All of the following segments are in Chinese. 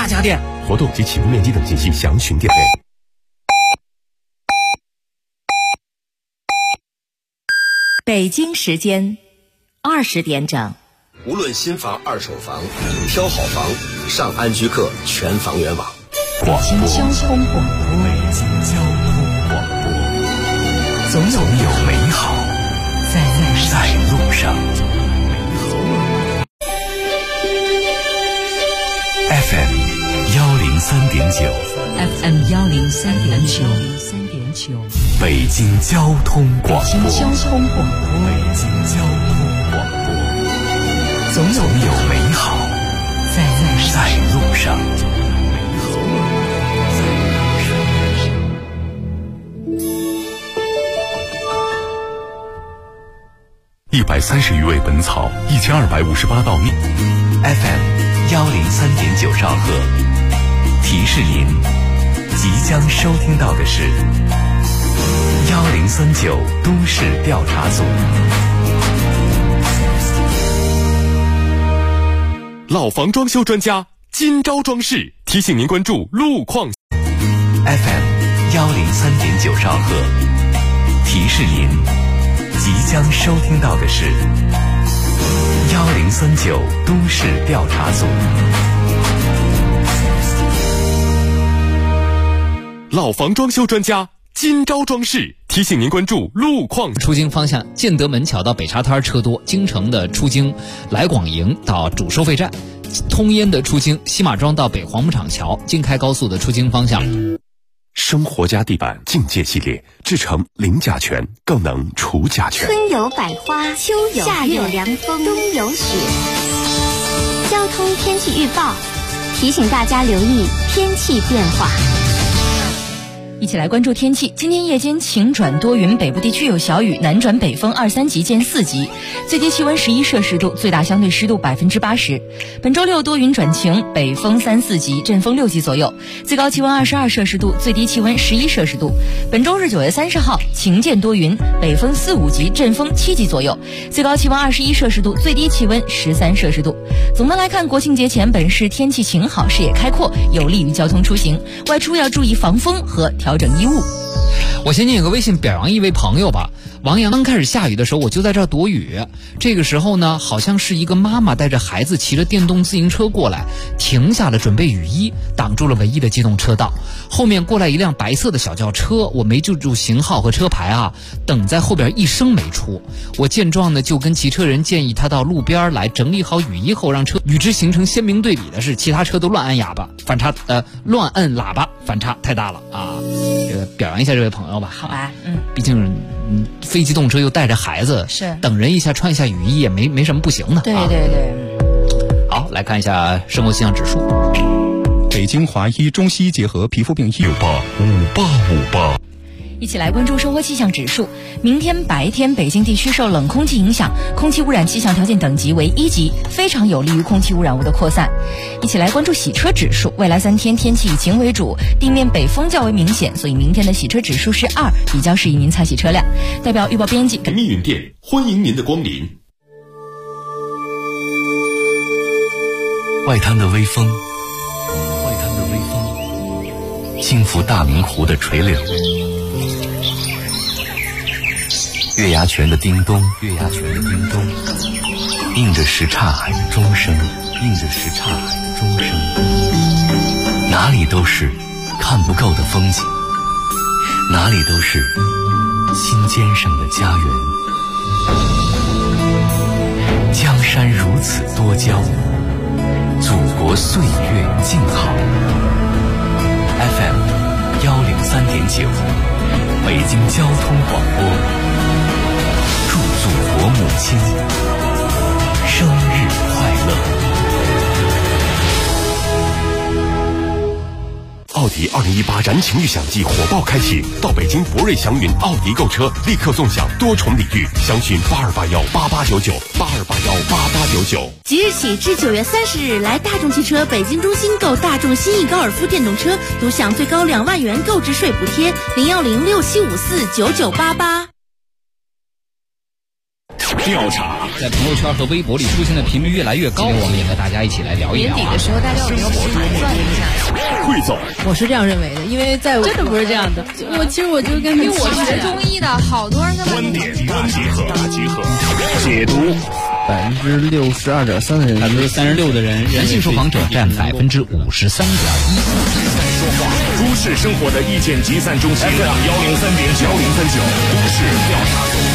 大家电。 活动及启用面积等信息详询店内。 北京时间20点整。 无论新房、二手房，挑好房，上安居客全房源网。 北京交通广播， 北京交通广播，总有美好在路上。FM 103.9 FM 103.9， 北京交通广播， 北京交通广播， 北京交通广播，总有美好在路上。 130余味本草，1258道秘。 FM 103.9兆赫，提示您即将收听到的是1039都市调查组。 老房装修专家今朝装饰提醒您关注路况。 FM 103.9兆赫，提示您即将收听到的是1039都市调查组。 老房装修专家今朝装饰提醒您关注路况。 出京方向，建德门桥到北沙滩车多，京城的出京来广营到主收费站，通烟的出京西马庄到北黄木厂桥，京开高速的出京方向。 生活家地板境界系列，制成零甲醛，更能除甲醛。 春有百花，秋有夏有凉风，冬有雪。交通天气预报提醒大家留意天气变化。 一起来关注天气。今天夜间晴转多云，北部地区有小雨，南转北风2、3级见4级，最低气温11摄氏度，最大相对湿度80%。本周六多云转晴，北风3、4级，阵风6级左右，最高气温22摄氏度，最低气温11摄氏度。本周日9月30号晴见多云，北风4、5级，阵风7级左右，最高气温21摄氏度，最低气温13摄氏度。总的来看，国庆节前本市天气晴好，视野开阔，有利于交通出行，外出要注意防风和调整衣物。 我先念个微信表扬一位朋友吧。王阳刚开始下雨的时候，我就在这儿躲雨。这个时候呢，好像是一个妈妈带着孩子骑着电动自行车过来，停下了准备雨衣，挡住了唯一的机动车道。后面过来一辆白色的小轿车，我没记住型号和车牌啊，等在后边一声没出。我见状呢，就跟骑车人建议他到路边来整理好雨衣后让车。与之形成鲜明对比的是，其他车都乱按喇叭，乱按喇叭，反差太大了啊！表扬一下这位朋友吧。 好吧， 毕竟非机动车又带着孩子， 是等人一下穿一下雨衣也没什么不行的。 对对对。 好，来看一下生活气象指数。 北京华医中西医结合皮肤病医 5858。 一起来关注生活气象指数。明天白天，北京地区受冷空气影响，空气污染气象条件等级为1级，非常有利于空气污染物的扩散。一起来关注洗车指数。未来3天天气以晴为主，地面北风较为明显，所以明天的洗车指数是2，比较适宜您擦洗车辆。代表预报编辑密云店欢迎您的光临。 外滩的微风，轻拂大明湖的垂柳，月牙泉的叮咚，映着什刹海的钟声，哪里都是看不够的风景，哪里都是心尖上的家园。江山如此多娇，祖国岁月静好。FM 103.9，北京交通广播，祝祖国母亲生日快乐。 奥迪2018燃情预享季火爆开启，到北京博瑞祥云奥迪购车，立刻送享多重礼遇，详询82818899，82818899。 即日起至9月30日，来大众汽车北京中心购大众新翼高尔夫电动车，独享最高2万元购置税补贴，01067549988。 调查在朋友圈和微博里出现的频率越来越高，我们也和大家一起来聊一聊。 年底的时候，大家有没有盘算一下？ 奏。 我是这样认为的，因为在真的不是这样的。其实我就跟因为我是学中医的，好多人观点大集合，解读。 62.3%的人 ，36%的人，男性受访者占53.1%。 都市生活的意见集散中心 FM103.9，都市调查组。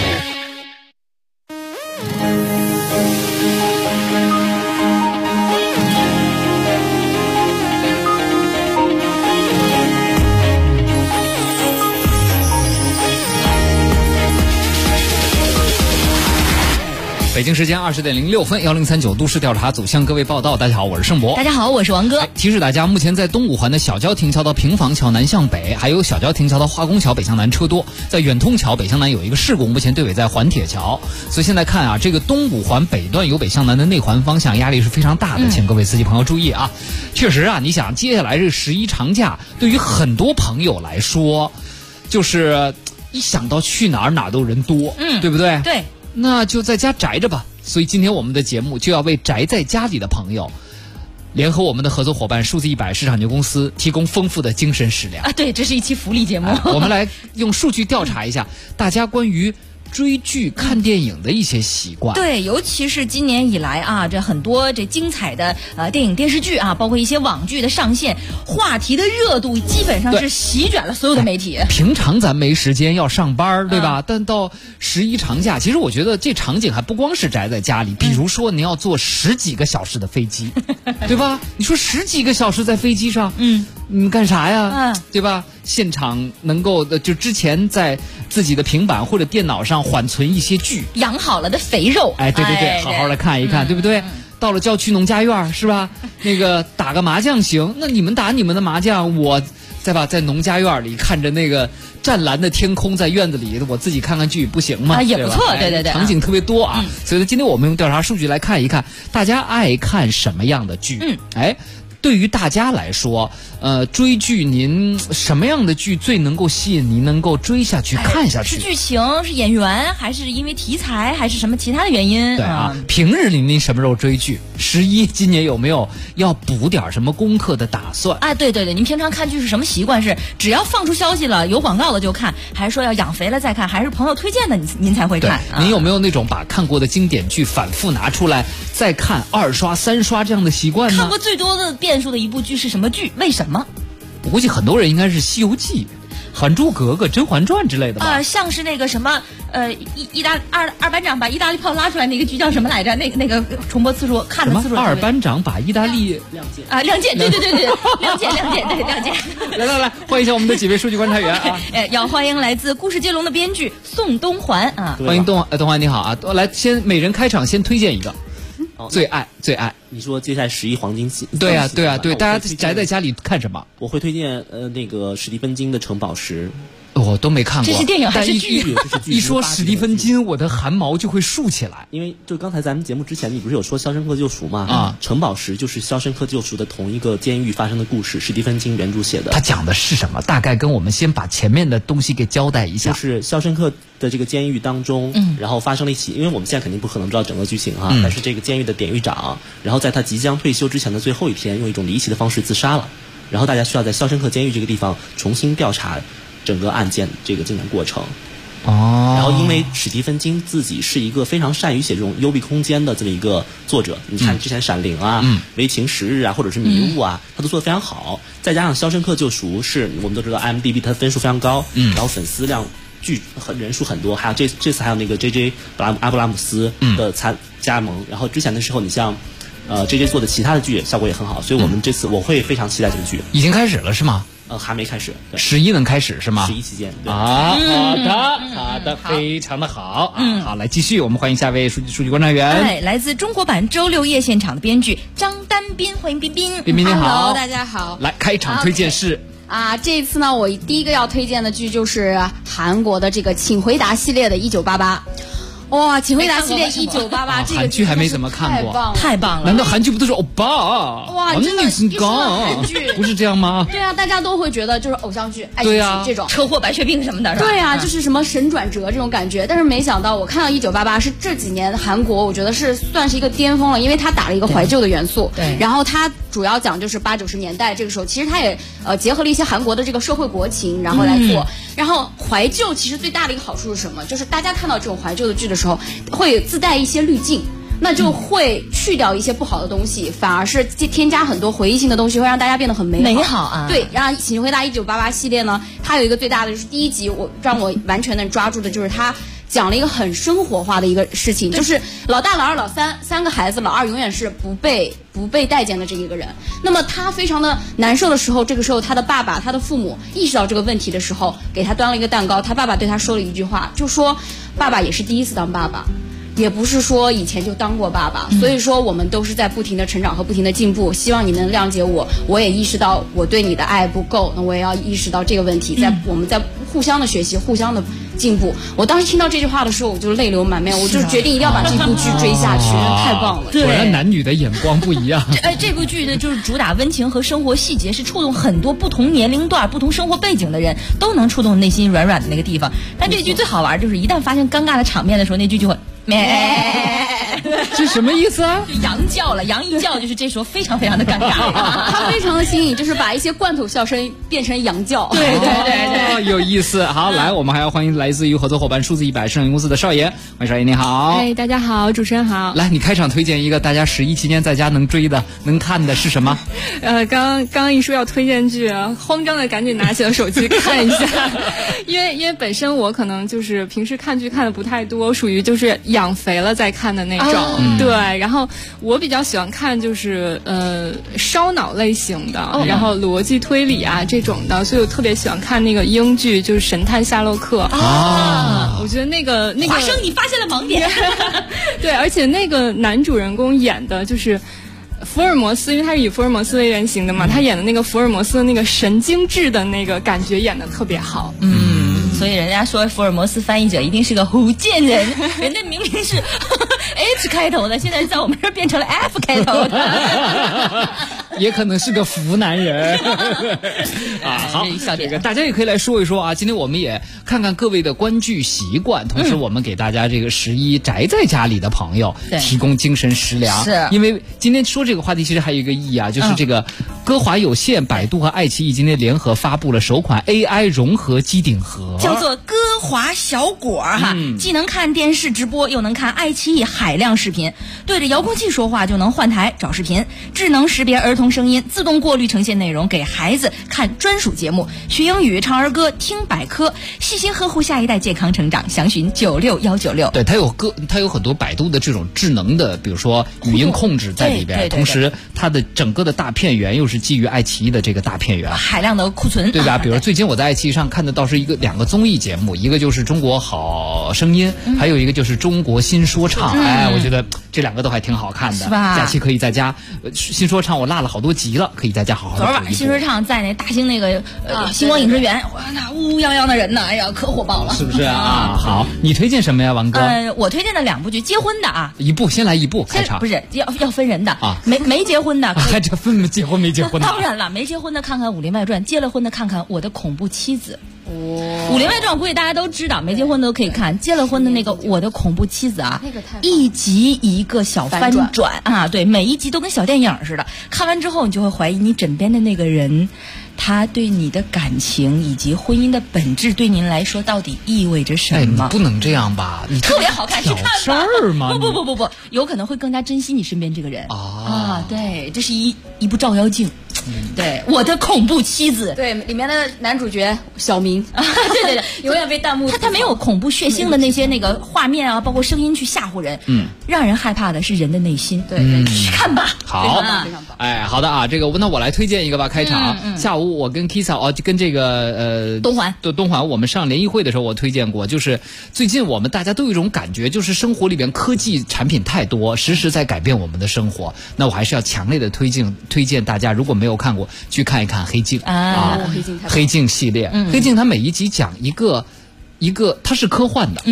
北京时间20点06分，1039都市调查组向各位报道。大家好，我是盛博。 大家好，我是王哥。 提示大家，目前在东五环的小郊亭桥到平房桥南向北，还有小郊亭桥到化工桥北向南车多。在远通桥北向南有一个事故，目前队尾在环铁桥。所以现在看啊，这个东五环北段由北向南的内环方向压力是非常大的，请各位司机朋友注意啊。确实啊，你想接下来这11长假，对于很多朋友来说，就是一想到去哪儿都人多，对不对？ 对。 那就在家宅着吧。所以今天我们的节目就要为宅在家里的朋友，联合我们的合作伙伴数字100市场有限公司，提供丰富的精神食粮啊！对，这是一期福利节目。 我们来用数据调查一下大家关于追剧看电影的一些习惯。 对，尤其是今年以来啊，这很多这精彩的电影电视剧啊，包括一些网剧的上线，话题的热度基本上是席卷了所有的媒体。 平常咱没时间要上班，对吧？但到11长假，其实我觉得这场景还不光是宅在家里，比如说你要坐10几个小时的飞机，对吧？你说10几个小时在飞机上，你干啥呀？对吧？现场能够就之前在自己的平板或者电脑上缓存一些剧， 养好了的肥肉， 对，好好的看一看，对不对？到了郊区农家院是吧？那个打个麻将行，那你们打你们的麻将，我在农家院里看着那个湛蓝的天空，在院子里我自己看看剧不行吗？ 也不错，对， 场景特别多啊。所以今天我们用调查数据来看一看，大家爱看什么样的剧？对于大家来说，追剧您什么样的剧最能够吸引您能够追下去看下去？ 是剧情，是演员，还是因为题材，还是什么其他的原因？ 对啊，平日里您什么时候追剧？11今年有没有要补点什么功课的打算？ 对，您平常看剧是什么习惯？是只要放出消息了，有广告了就看，还是说要养肥了再看，还是朋友推荐的您才会看？ 您有没有那种把看过的经典剧反复拿出来再看2刷3刷这样的习惯呢？ 看过最多的遍数的一部剧是什么剧？为什么？ 我估计很多人应该是《西游记》、《还珠格格》、《甄嬛传》之类的吧。 像是那个什么二班长把意大利炮拉出来那个剧叫什么来着？那个重播次数看的次数。 二班长把意大利亮剑，对，亮剑，对，亮剑。 来，欢迎一下我们的几位数据观察员啊！ 要欢迎来自故事接龙的编剧宋东环啊！ 欢迎东环，你好啊！来，先每人开场先推荐一个。最爱。 你说接下来11黄金期？ 对啊，大家宅在家里看什么？ 我会推荐那个史蒂芬金的《城堡石》。 我都没看过， 这是电影还是剧？ 一说史蒂芬金，我的汗毛就会竖起来。 因为就刚才咱们节目之前，你不是有说《肖申克救赎》吗？城堡石就是《肖申克救赎》的同一个监狱发生的故事，史蒂芬金原著写的。 他讲的是什么？大概跟我们先把前面的东西给交代一下。 就是肖申克的这个监狱当中，然后发生了一起，因为我们现在肯定不可能知道整个剧情哈，但是这个监狱的典狱长，然后在他即将退休之前的最后一天，用一种离奇的方式自杀了。然后大家需要在肖申克监狱这个地方重新调查整个案件这个进展过程。然后因为史蒂芬金自己是一个非常善于写这种幽闭空间的这么一然作者，你看之前《闪灵》啊、为情10日啊，或者是《迷雾》啊，他都做得非常好。再加上《肖申克救赎》是我们都知道 IMDB 它的分数非常高，然后粉丝量人数很多，还有这次还有那个 JJ 阿布拉姆斯的加盟。然后之前的时候，你像JJ 做的其他的剧效果也很好，所以我们这次我会非常期待这个剧。 已经开始了是吗？ 还没开始 ，11能开始是吗 ？11期间，对好的，非常的好。好，来继续，我们欢迎下位数据观察员。 来自中国版周六夜现场的编剧张丹斌，欢迎彬彬。 彬彬你好。 Hello， 大家好。 来，开场推荐是。 这次呢，我第一个要推荐的剧就是韩国的这个《请回答》系列的1988。哇，请回答系列1988这个韩剧还没怎么看过， 太棒了！ 难道韩剧不都是欧巴？ 哇，真的，一说韩剧不是这样吗？ 对啊，大家都会觉得就是偶像剧、爱情剧这种车祸、白血病什么的，是吧？ 对啊，就是什么神转折这种感觉。但是没想到，我看到1988是这几年韩国，我觉得是算是一个巅峰了，因为它打了一个怀旧的元素， 对， 然后它主要讲就是80、90年代这个时候，其实它也结合了一些韩国的这个社会国情，然后来做。然后怀旧其实最大的一个好处是什么？就是大家看到这种怀旧的剧的时候，会自带一些滤镜。那就会去掉一些不好的东西，反而是添加很多回忆性的东西，会让大家变得很美好啊。 对，然后《请回答1988》系列呢，它有一个最大的就是第一集，让我完全能抓住的就是它讲了一个很生活化的一个事情，就是老大、老二、老三个孩子，老二永远是不被待见的这一个人。那么他非常的难受的时候，这个时候他的爸爸、他的父母意识到这个问题的时候，给他端了一个蛋糕，他爸爸对他说了一句话，就说爸爸也是第一次当爸爸。也不是说以前就当过爸爸，所以说我们都是在不停的成长和不停的进步，希望你能谅解我，我也意识到我对你的爱不够，那我也要意识到这个问题，我们在互相的学习，互相的进步。我当时听到这句话的时候，我就泪流满面，我就决定一定要把这部剧追下去，太棒了。 果然男女的眼光不一样。 这部剧呢，就是主打温情和生活细节，是触动很多不同年龄段、不同生活背景的人都能触动内心软软的那个地方。但这剧最好玩就是一旦发生尴尬的场面的时候，那句就会。 这什么意思啊？ 就羊叫了，羊一叫就是这时候非常非常的尴尬， 他非常的新颖，就是把一些罐头笑声变成羊叫。 对， 有意思。好，来，我们还要欢迎来自于合作伙伴数字100摄影公司的少爷，欢迎少爷，你好。 大家好，主持人好。 来，你开场推荐一个大家11期间在家能追的、能看的是什么？ 刚一说要推荐剧，慌张的赶紧拿起了手机看一下，因为本身我可能就是平时看剧看的不太多，属于就是养肥了再看的那种。对，然后我比较喜欢看就是烧脑类型的，然后逻辑推理啊这种的，所以我特别喜欢看那个英剧，就是《神探夏洛克》啊。我觉得那个华生，你发现了盲点。 对，而且那个男主人公演的就是福尔摩斯，因为他是以福尔摩斯为原型的嘛，他演的那个福尔摩斯的那个神经质的那个感觉演得特别好。 所以人家说福尔摩斯翻译者一定是个福建人，人家明明是H 开头的，现在在我们这儿变成了 F 开头的。 也可能是个湖南人啊。好，这个大家也可以来说一说啊。今天我们也看看各位的观剧习惯，同时我们给大家这个11宅在家里的朋友提供精神食粮。 是， 因为今天说这个话题其实还有一个意义啊，就是这个歌华有线、百度和爱奇艺今天联合发布了首款 AI 融合机顶盒， 叫做歌华小果哈，既能看电视直播，又能看爱奇艺海量视频，对着遥控器说话就能换台找视频，智能识别儿童声音，自动过滤呈现内容，给孩子看专属节目，学英语、唱儿歌、听百科，细心呵护下一代健康成长。详询96196。 对，它有很多百度的这种智能的，比如说语音控制在里边，同时它的整个的大片源又是基于爱奇艺的这个大片源， 海量的库存， 对吧？比如最近我在爱奇艺上看的倒是2个综艺节目，一个就是《中国好声音》，还有一个就是《中国新说唱》。我觉得这2个都还挺好看的， 是吧？ 假期可以在家，新说唱我落了好多集了，可以在家好好的。 昨儿晚上新说唱在那大兴那个星光影视园，哇，那乌乌泱泱的人呢，哎呀，可火爆了， 是不是啊？好，你推荐什么呀，王哥？ 我推荐的2部剧，结婚的啊， 先来一部开场， 不是要分人的啊，没结婚的， 还这分结婚没结婚的？ 当然了，没结婚的看看《武林外传》，结了婚的看看《我的恐怖妻子》。武林外传我估计大家都知道，没结婚的都可以看。结了婚的那个我的恐怖妻子啊，一集一个小翻转啊，对，每一集都跟小电影似的。看完之后，你就会怀疑你枕边的那个人，他对你的感情以及婚姻的本质，对您来说到底意味着什么？ 你不能这样吧？你特别好看，去看吧。 事儿吗？ 不，有可能会更加珍惜你身边这个人啊。对，这是一部照妖镜。对，我的恐怖妻子， 对，里面的男主角小明，对，永远被弹幕。 他没有恐怖血腥的那些那个画面啊，包括声音去吓唬人，让人害怕的是人的内心。 对， 去看吧。 好，哎，好的啊，这个那我来推荐一个吧，开场。下午我跟 Kisa 就跟这个东环，我们上联谊会的时候我推荐过，就是最近我们大家都有一种感觉，就是生活里边科技产品太多，时时在改变我们的生活。那我还是要强烈的推荐大家，如果没有看过，去看一看《黑镜》啊，《黑镜》系列，《黑镜》它每一集讲一个，它是科幻的，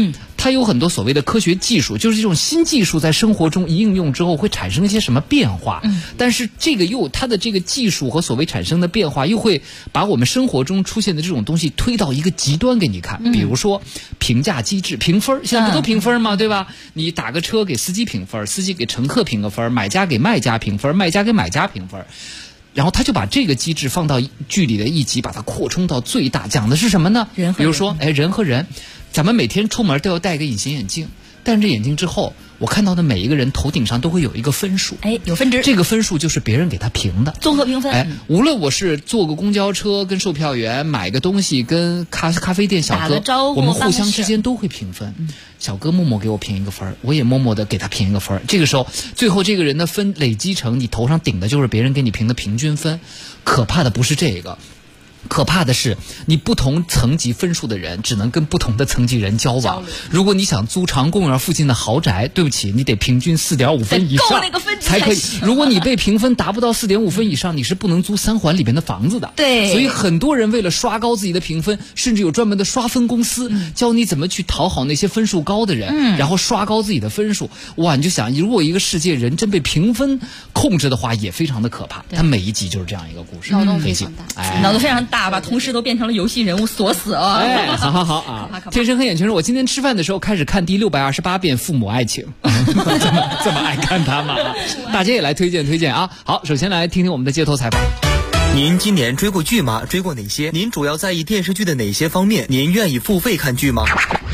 它有很多所谓的科学技术，就是这种新技术在生活中一应用之后会产生一些什么变化。但是它的这个技术和所谓产生的变化，又会把我们生活中出现的这种东西推到一个极端给你看。比如说评价机制、评分，现在不都评分吗？对吧？你打个车给司机评分，司机给乘客评个分，买家给卖家评分，卖家给买家评分。然后他就把这个机制放到剧里的一集，把它扩充到最大。讲的是什么呢？比如说，人和人，咱们每天出门都要戴个隐形眼镜，戴上这眼镜之后，我看到的每一个人头顶上都会有一个分数， 有分值。 这个分数就是别人给他评的， 综合评分。 无论我是坐个公交车跟售票员，买个东西跟咖啡店小哥，我们互相之间都会评分。小哥默默给我评一个分，我也默默的给他评一个分。这个时候，最后这个人的分累积成你头上顶的就是别人给你评的平均分。可怕的不是这个。可怕的是，你不同层级分数的人只能跟不同的层级人交往。如果你想租长公园附近的豪宅，对不起，你得平均4.5分以上才可以。如果你被评分达不到4.5分以上，你是不能租3环里边的房子的。 对， 所以很多人为了刷高自己的评分，甚至有专门的刷分公司，教你怎么去讨好那些分数高的人，然后刷高自己的分数。哇，你就想，如果一个世界人真被评分控制的话，也非常的可怕。它每一集就是这样一个故事， 脑洞非常大， 脑洞非常大。把同事都变成了游戏人物，锁死了。 好啊！天生黑眼圈，我今天吃饭的时候开始看第628遍《父母爱情》，这么爱看他吗？大家也来推荐啊！好，首先来听听我们的街头采访。 您今年追过剧吗？追过哪些？您主要在意电视剧的哪些方面？您愿意付费看剧吗？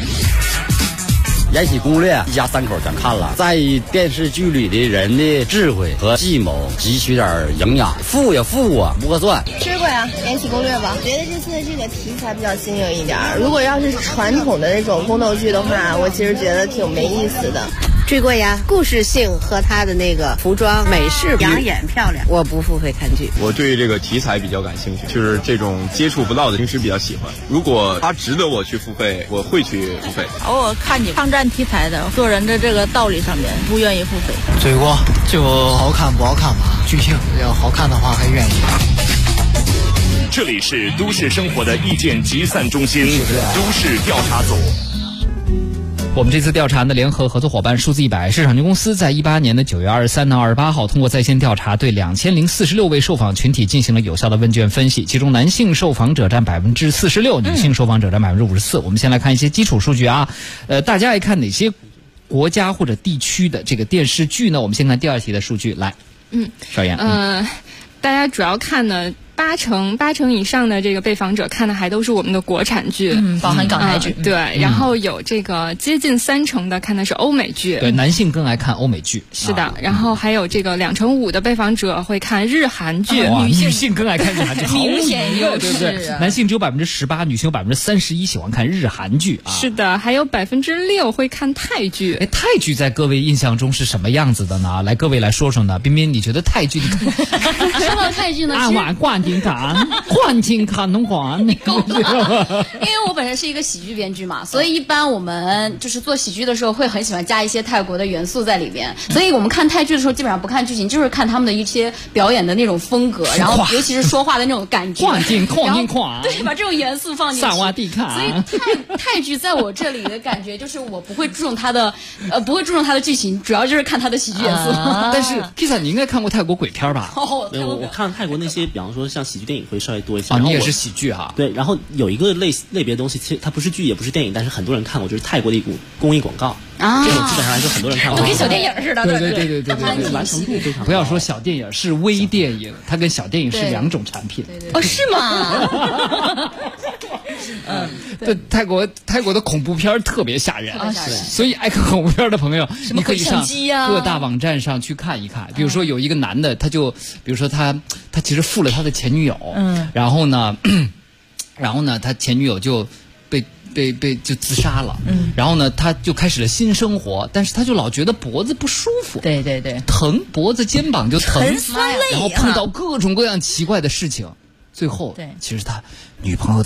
延禧攻略一家3口全看了，在意电视剧里的人的智慧和计谋，汲取点营养。富也富啊，不合算。 吃过呀，延禧攻略吧。觉得这次这个题材比较新颖一点。如果要是传统的那种宫斗剧的话，我其实觉得挺没意思的。 追过呀，故事性和它的那个服装美式养眼漂亮。我不付费看剧， 我对这个题材比较感兴趣，就是这种接触不到的，平时比较喜欢。如果它值得我去付费，我会去付费。 偶尔看你抗战题材的，做人的这个道理上面不愿意付费。 追过，就好看不好看吧，剧情要好看的话还愿意。 这里是都市生活的意见集散中心，都市调查组。 我们这次调查的联合合作伙伴数字100市场局公司，在18年的9月23到28号，通过在线调查，对2046位受访群体进行了有效的问卷分析，其中男性受访者占46%，女性受访者占54%。我们先来看一些基础数据啊，大家爱看哪些国家或者地区的这个电视剧呢？我们先看第2题的数据，来，邵岩， 大家主要看呢。八成以上的这个被访者看的还都是我们的国产剧， 包含港台剧。 对，然后有这个接近30%的看的是欧美剧。 对，男性更爱看欧美剧。 是的，然后还有这个2成5的被访者会看日韩剧， 女性更爱看日韩剧， 明显优势， 对不对？男性只有18%，女性有31%喜欢看日韩剧啊。 是的，还有6%会看泰剧。 泰剧在各位印象中是什么样子的呢？来，各位来说说呢。彬彬，你觉得泰剧？ 说到泰剧呢， 其实换金看农环，你够了。因为我本身是一个喜剧编剧嘛，所以一般我们就是做喜剧的时候会很喜欢加一些泰国的元素在里边。所以我们看泰剧的时候，基本上不看剧情，就是看他们的一些表演的那种风格，然后尤其是说话的那种感觉。 换金对，把这种元素放进去。 萨瓦迪卡。 所以泰剧在我这里的感觉就是我不会注重它的剧情，主要就是看它的喜剧元素。 但是 Kisa 你应该看过泰国鬼片吧？ 我看泰国那些，比方说像喜剧电影会稍微多一些。 你也是喜剧哈？ 对，然后有一个类别的东西，其实它不是剧也不是电影，但是很多人看过，就是泰国的一股公益广告。这种基本上来说很多人看过， 都跟小电影似的。 对， 完成度非常高。 不要说小电影，是微电影，它跟小电影是2种产品。 哦，是吗？ 对，泰国的恐怖片特别吓人，所以爱看恐怖片的朋友，你可以上各大网站上去看一看。比如说有一个男的，他其实负了他的前女友，然后呢，他前女友就被就自杀了，然后呢，他就开始了新生活，但是他就老觉得脖子不舒服， 对， 疼，脖子肩膀就疼， 很酸累， 然后碰到各种各样奇怪的事情，最后其实他女朋友的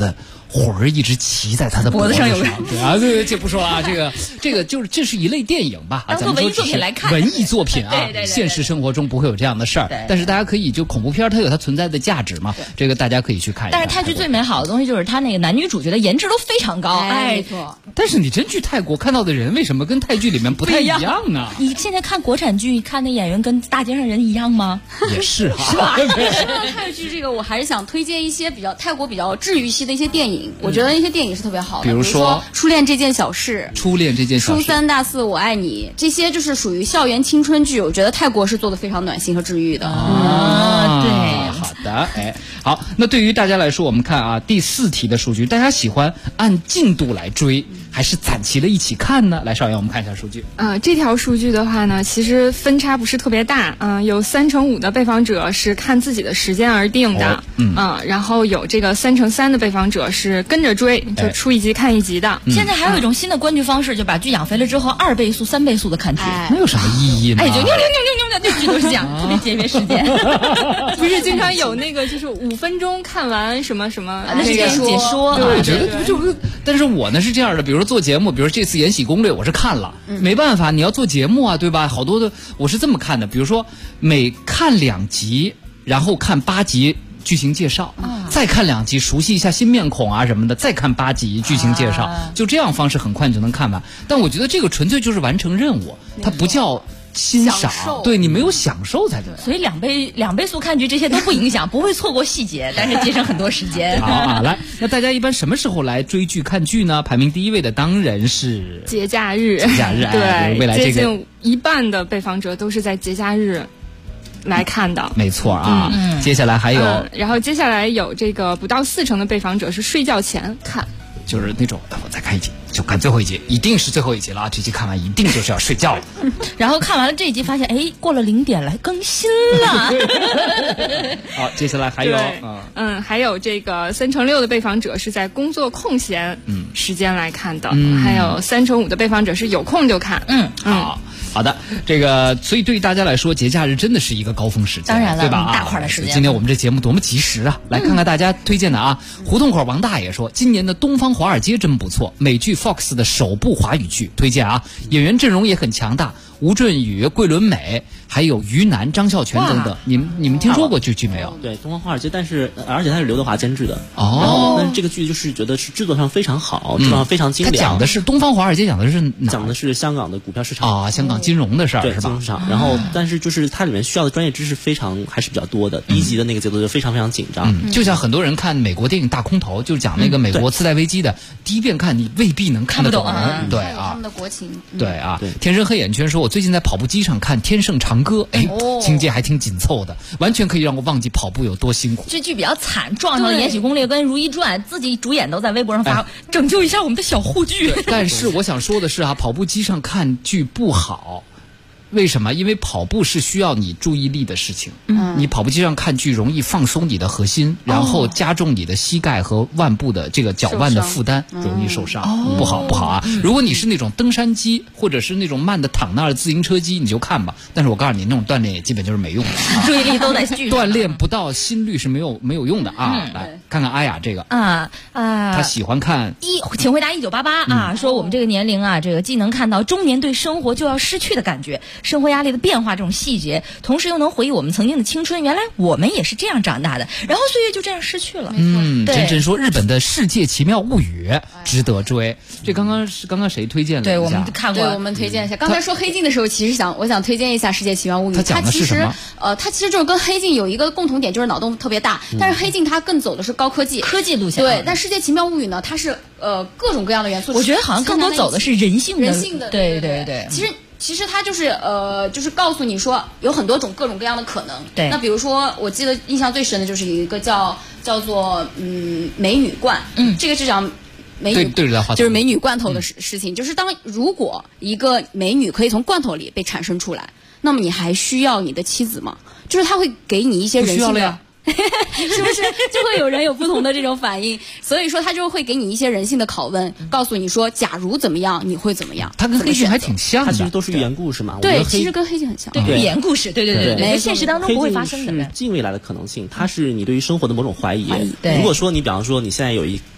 魂儿一直骑在他的脖子上。对啊，对，这不说了啊，这个就是这是一类电影吧， 当做文艺作品来看， 文艺作品啊， 对， 现实生活中不会有这样的事儿，但是大家可以就恐怖片它有它存在的价值嘛，这个大家可以去看一看。 但是泰剧最美好的东西就是它那个男女主角的颜值都非常高， 没错。 但是你真去泰国看到的人为什么跟泰剧里面不太一样呢？ 你现在看国产剧，看那演员跟大街上人一样吗？ 也是哈， 是吧？说到泰剧这个，我还是想推荐一些泰国比较治愈系的一些电影，我觉得那些电影是特别好的， 比如说 《初恋这件小事》、 初三大四我爱你，这些就是属于校园青春剧，我觉得泰国是做的非常暖心和治愈的。 对， 好的，好，那对于大家来说，我们看啊，第4题的数据，大家喜欢按进度来追，还是攒齐了一起看呢？来，邵阳，我们看一下数据。 这条数据的话呢，其实分差不是特别大，有35%的被访者是看自己的时间而定的，然后有这个3%的被访者是跟着追，就出一集看一集的。 现在还有一种新的观剧方式，就把剧养肥了之后2倍速、3倍速的看剧， 那有什么意义呢？ 就扭，这剧都是这样，特别节约时间。 不是经常有那个就是5分钟看完什么什么， 那是解说。 我觉得但是我呢是这样的，比如说做节目，比如说这次《延禧攻略》，我是看了，没办法，你要做节目啊，对吧？好多的我是这么看的，比如说每看2集，然后看8集剧情介绍，再看2集熟悉一下新面孔啊什么的，再看8集剧情介绍，就这样方式很快你就能看完。但我觉得这个纯粹就是完成任务，它不叫欣赏，对你没有享受才对。 所以两倍速看剧这些都不影响，不会错过细节，但是节省很多时间。 好啊，来，那大家一般什么时候来追剧看剧呢？排名第1位的当然是节假日。 对，未来这个接近1半的被访者都是在节假日来看的， 没错啊。接下来还有， 然后接下来有这个不到40%的被访者是睡觉前看， 就是那种我再看一集就看最后一集，一定是最后一集了，这集看完一定就是要睡觉了。 然后看完了这一集，发现过了0点来更新了。 好，接下来还有还有这个36%的被访者是在工作空闲时间来看的，还有35%的被访者是有空就看。 好的，这个所以对于大家来说，节假日真的是一个高峰时间， 当然了， 对吧？ 大块的时间。 今天我们这节目多么及时啊！来看看大家推荐的啊，胡同口王大爷说，今年的《东方华尔街》真不错，美剧 Fox 的首部华语剧，推荐啊，演员阵容也很强大。吴镇宇、桂纶镁，还有于南、张孝全等等，你们听说过这剧没有？ 对，《东方华尔街》，而且它是刘德华监制的。 但是这个剧就是觉得是制作上非常好，制作上非常精良。 它讲的是《东方华尔街》，讲的是香港的股票市场啊，香港金融的事儿是吧？ 金融市场。然后，但是就是它里面需要的专业知识还是比较多的。第1集的那个节奏就非常非常紧张， 就像很多人看美国电影《大空头》，就是讲那个美国次贷危机的，第一遍看你未必能看得懂。对啊， 他们的国情。 对啊，天生黑眼圈说，我最近在跑步机上看《天盛长歌》，情节还挺紧凑的，完全可以让我忘记跑步有多辛苦。 这剧比较惨，撞上了《延禧攻略》跟《如懿传》，自己主演都在微博上发，拯救一下我们的小护剧。 但是我想说的是跑步机上看剧不好。为什么？因为跑步是需要你注意力的事情。你跑步机上看剧容易放松你的核心，然后加重你的膝盖和腕部的这个脚腕的负担，容易受伤。不好啊！如果你是那种登山机，或者是那种慢的躺那儿的自行车机，你就看吧。但是我告诉你，那种锻炼也基本就是没用的。 注意力都在剧上， 锻炼不到心率是没有用的啊！来看看阿雅这个他喜欢看请回答1988啊，说我们这个年龄啊，这个既能看到中年对生活就要失去的感觉。生活压力的变化这种细节，同时又能回忆我们曾经的青春，原来我们也是这样长大的，然后岁月就这样失去了。 真真说日本的《世界奇妙物语》值得追，这刚刚谁推荐了一下？ 对，我们看过， 对，我们推荐一下。刚才说黑镜的时候，其实我想推荐一下《世界奇妙物语》。 它讲的是什么？ 它其实就是跟黑镜有一个共同点，就是脑洞特别大。但是黑镜它更走的是高科技路线。 对，但《世界奇妙物语》呢，它是各种各样的元素。 我觉得好像更多走的是人性的。 对。 其实它就是告诉你说有很多种各种各样的可能。 对。 那比如说，我记得印象最深的就是有一个叫做美女罐。这个是讲美女就是美女罐头的事情。就是如果一个美女可以从罐头里被产生出来，那么你还需要你的妻子吗？就是他会给你一些人性的。是不是就会有人有不同的这种反应？所以说他就会给你一些人性的拷问，告诉你说，假如怎么样，你会怎么样？ 它跟黑镜还挺像的， 它其实都是寓言故事嘛。 对，其实跟黑镜很像。 对，寓言故事，对，现实当中不会发生的。 是近未来的可能性，它是你对于生活的某种怀疑。 对， 如果说你比方说你现在有一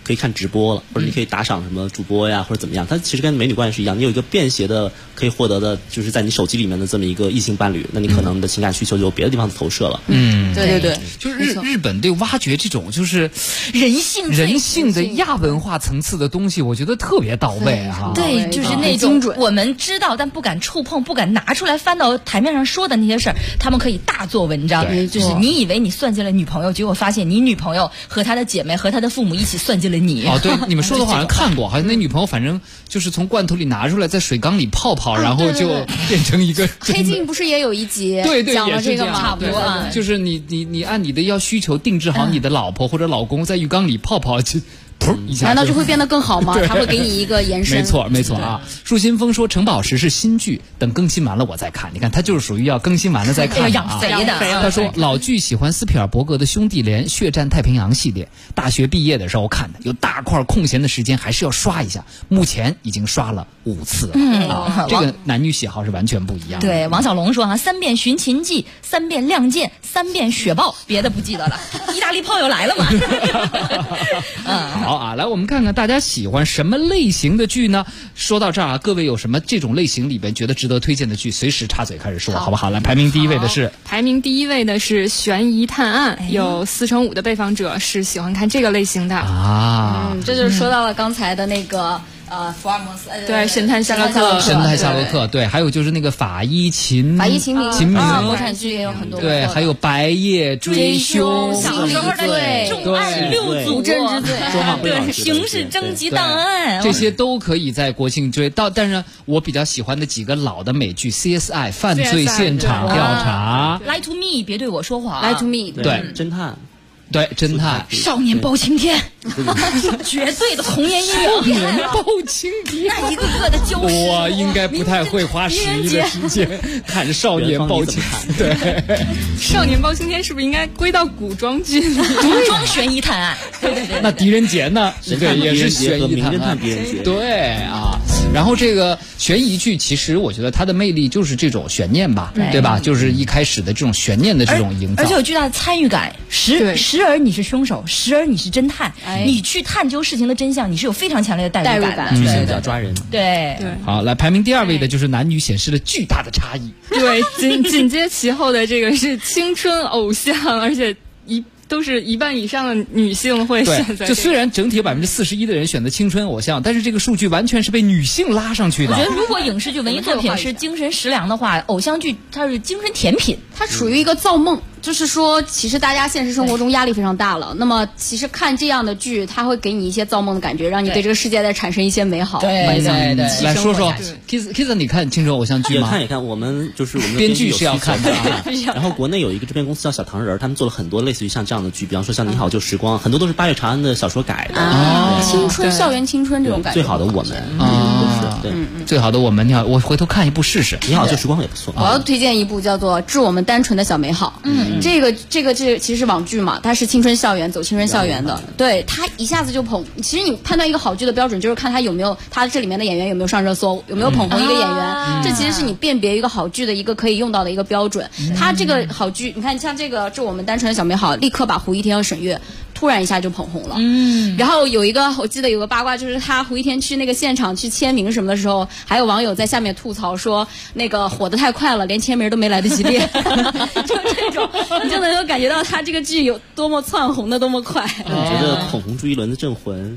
可以看直播了，或者你可以打赏什么主播呀，或者怎么样。它其实跟美女关系是一样，你有一个便携的可以获得的，就是在你手机里面的这么一个异性伴侣，那你可能你的情感需求就有别的地方投射了。 对， 就是日本对挖掘这种就是人性的亚文化层次的东西，我觉得特别到位哈。 对，就是那种我们知道但不敢触碰、不敢拿出来翻到台面上说的那些事儿，他们可以大做文章。就是你以为你算计了女朋友，结果发现你女朋友和她的姐妹和她的父母一起算计了你。 对，你们说的好像看过，好像那女朋友反正就是从罐头里拿出来，在水缸里泡泡，然后就变成一个。 黑镜不是也有一集讲了这个吗？ 差不多，就是你按你的需求定制好你的老婆或者老公在浴缸里泡泡去。 难道就会变得更好吗？他会给你一个延伸。 没错啊！树新风说城堡石是新剧，等更新完了我再看。你看他就是属于要更新完了再看养肥的。 他说老剧喜欢斯皮尔伯格的兄弟连血战太平洋系列，大学毕业的时候看的，有大块空闲的时间还是要刷一下。目前已经刷了5次了。这个男女喜好是完全不一样的。 对，王小龙说3遍寻秦记，3遍亮剑，3遍雪豹，别的不记得了。意大利炮友来了嘛？ 好啊，来我们看看大家喜欢什么类型的剧呢？说到这儿啊，各位有什么这种类型里边觉得值得推荐的剧，随时插嘴开始说，好不好？来，排名第一位的是悬疑探案，有45%的被访者是喜欢看这个类型的啊。 这就是说到了刚才的那个。福尔摩斯对，神探夏洛克， 对，还有就是那个法医秦明， 国产剧也有很多， 对，还有白夜追凶， 小时候的重案6组政治罪，对，刑事侦缉档案， 这些都可以在国庆追到。但是我比较喜欢的几个老的美剧 CSI 犯罪现场调查 ，Lie to Me 别对我说谎 ，Lie to Me 对侦探。 对，侦探少年包青天，绝对的童年阴影。 少年包青天， 那一个个的礁石， 我应该不太会花11的时间看少年包青天。对， 少年包青天是不是应该归到古装剧里？ 古装悬疑探案。对。 那狄仁杰呢？对，也是悬疑探案。对啊，然后这个悬疑剧，其实我觉得它的魅力就是这种悬念吧，对吧？就是一开始的这种悬念的这种营造， 而且有巨大的参与感。时而你是凶手，时而你是侦探，你去探究事情的真相，你是有非常强烈的代入感， 剧情比较抓人。 对。 好，来排名第2位的就是男女显示了巨大的差异。 对，紧接其后的这个是青春偶像，而且都是1半以上的女性会选择。 就虽然整体有41%的人选择青春偶像，但是这个数据完全是被女性拉上去的。 我觉得如果影视剧、文艺作品是精神食粮的话，偶像剧它是精神甜品， 它属于一个造梦。就是说，其实大家现实生活中压力非常大了。那么，其实看这样的剧，它会给你一些造梦的感觉，让你对这个世界再产生一些美好幻想。 对， 来说说 Kiss，你看青春偶像剧吗？ 也看。我们编剧是要看的。 然后国内有一个制片公司叫小糖人，他们做了很多类似于像这样的剧，比方说像《你好旧时光》，很多都是8月长安的小说改的。 青春校园青春这种感觉。 最好的我们对，最好的我们，我回头看一部试试。 你好旧时光也不错。 我要推荐一部叫做《致我们单纯的小美好》。这个其实是网剧嘛，它是青春校园，走青春校园的。对，它一下子就捧。其实你判断一个好剧的标准就是看它有没有，它这里面的演员有没有上热搜，有没有捧红一个演员。这其实是你辨别一个好剧的一个可以用到的一个标准。它这个好剧，你看像这个《致我们单纯的小美好》，立刻把胡一天和沈月突然一下就捧红了。然后我记得有个八卦，就是他胡一天去那个现场去签名什么的时候，还有网友在下面吐槽说那个火得太快了，连签名都没来得及练。就这种，你就能够感觉到他这个剧有多么窜红的多么快。 你觉得捧红朱一伦的镇魂？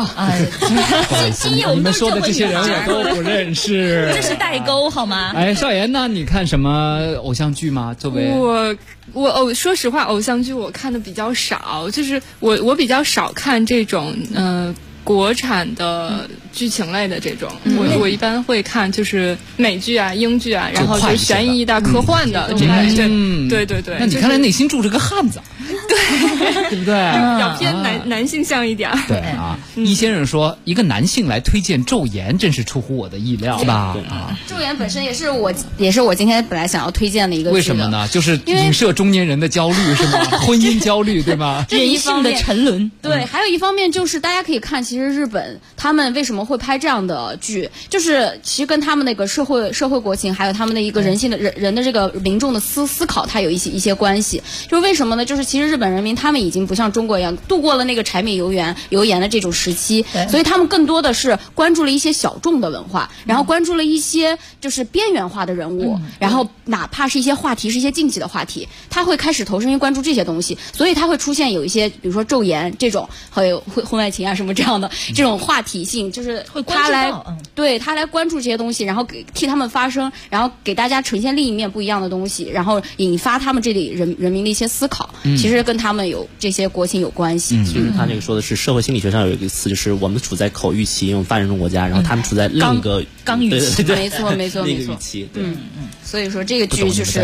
你们说的这些人我都不认识， 这是代沟好吗？ 少妍呢？你看什么偶像剧吗？作为我说实话，偶像剧我看的比较少，就是我比较少看这种国产的剧情类的这种，我一般会看就是美剧啊、英剧啊，然后就是悬疑的、科幻的这种。对。 那你看来内心住着个汉子，对不对？ 要偏男性向一点。 对啊，易先生说一个男性来推荐《昼颜》，真是出乎我的意料，是吧？ 昼颜本身也是我今天本来想要推荐的一个剧。 为什么呢？就是影射中年人的焦虑是吗？婚姻焦虑对吗？ 人性的沉沦。 对，还有一方面就是大家可以看，其实日本他们为什么会拍这样的剧，就是其实跟他们那个社会国情，还有他们的一个人性的人的这个民众的思考，它有一些关系。就是为什么呢？就是其实日本人民他们已经不像中国一样度过了那个柴米油盐的这种时期，所以他们更多的是关注了一些小众的文化，然后关注了一些就是边缘化的人物，然后哪怕是一些话题是一些禁忌的话题，他会开始投身于关注这些东西，所以他会出现有一些比如说昼颜这种还有婚外情啊什么这样的这种话题性，就是他来对他来关注这些东西，然后替他们发声，然后给大家呈现另一面不一样的东西，然后引发他们这里人民的一些思考，其实跟他们有这些国情有关系。 其实他这个说的是社会心理学上有一个词，就是我们处在口欲期，因为我们发展中国家，然后他们处在另一个刚预期，没错那个预期， 所以说这个剧就是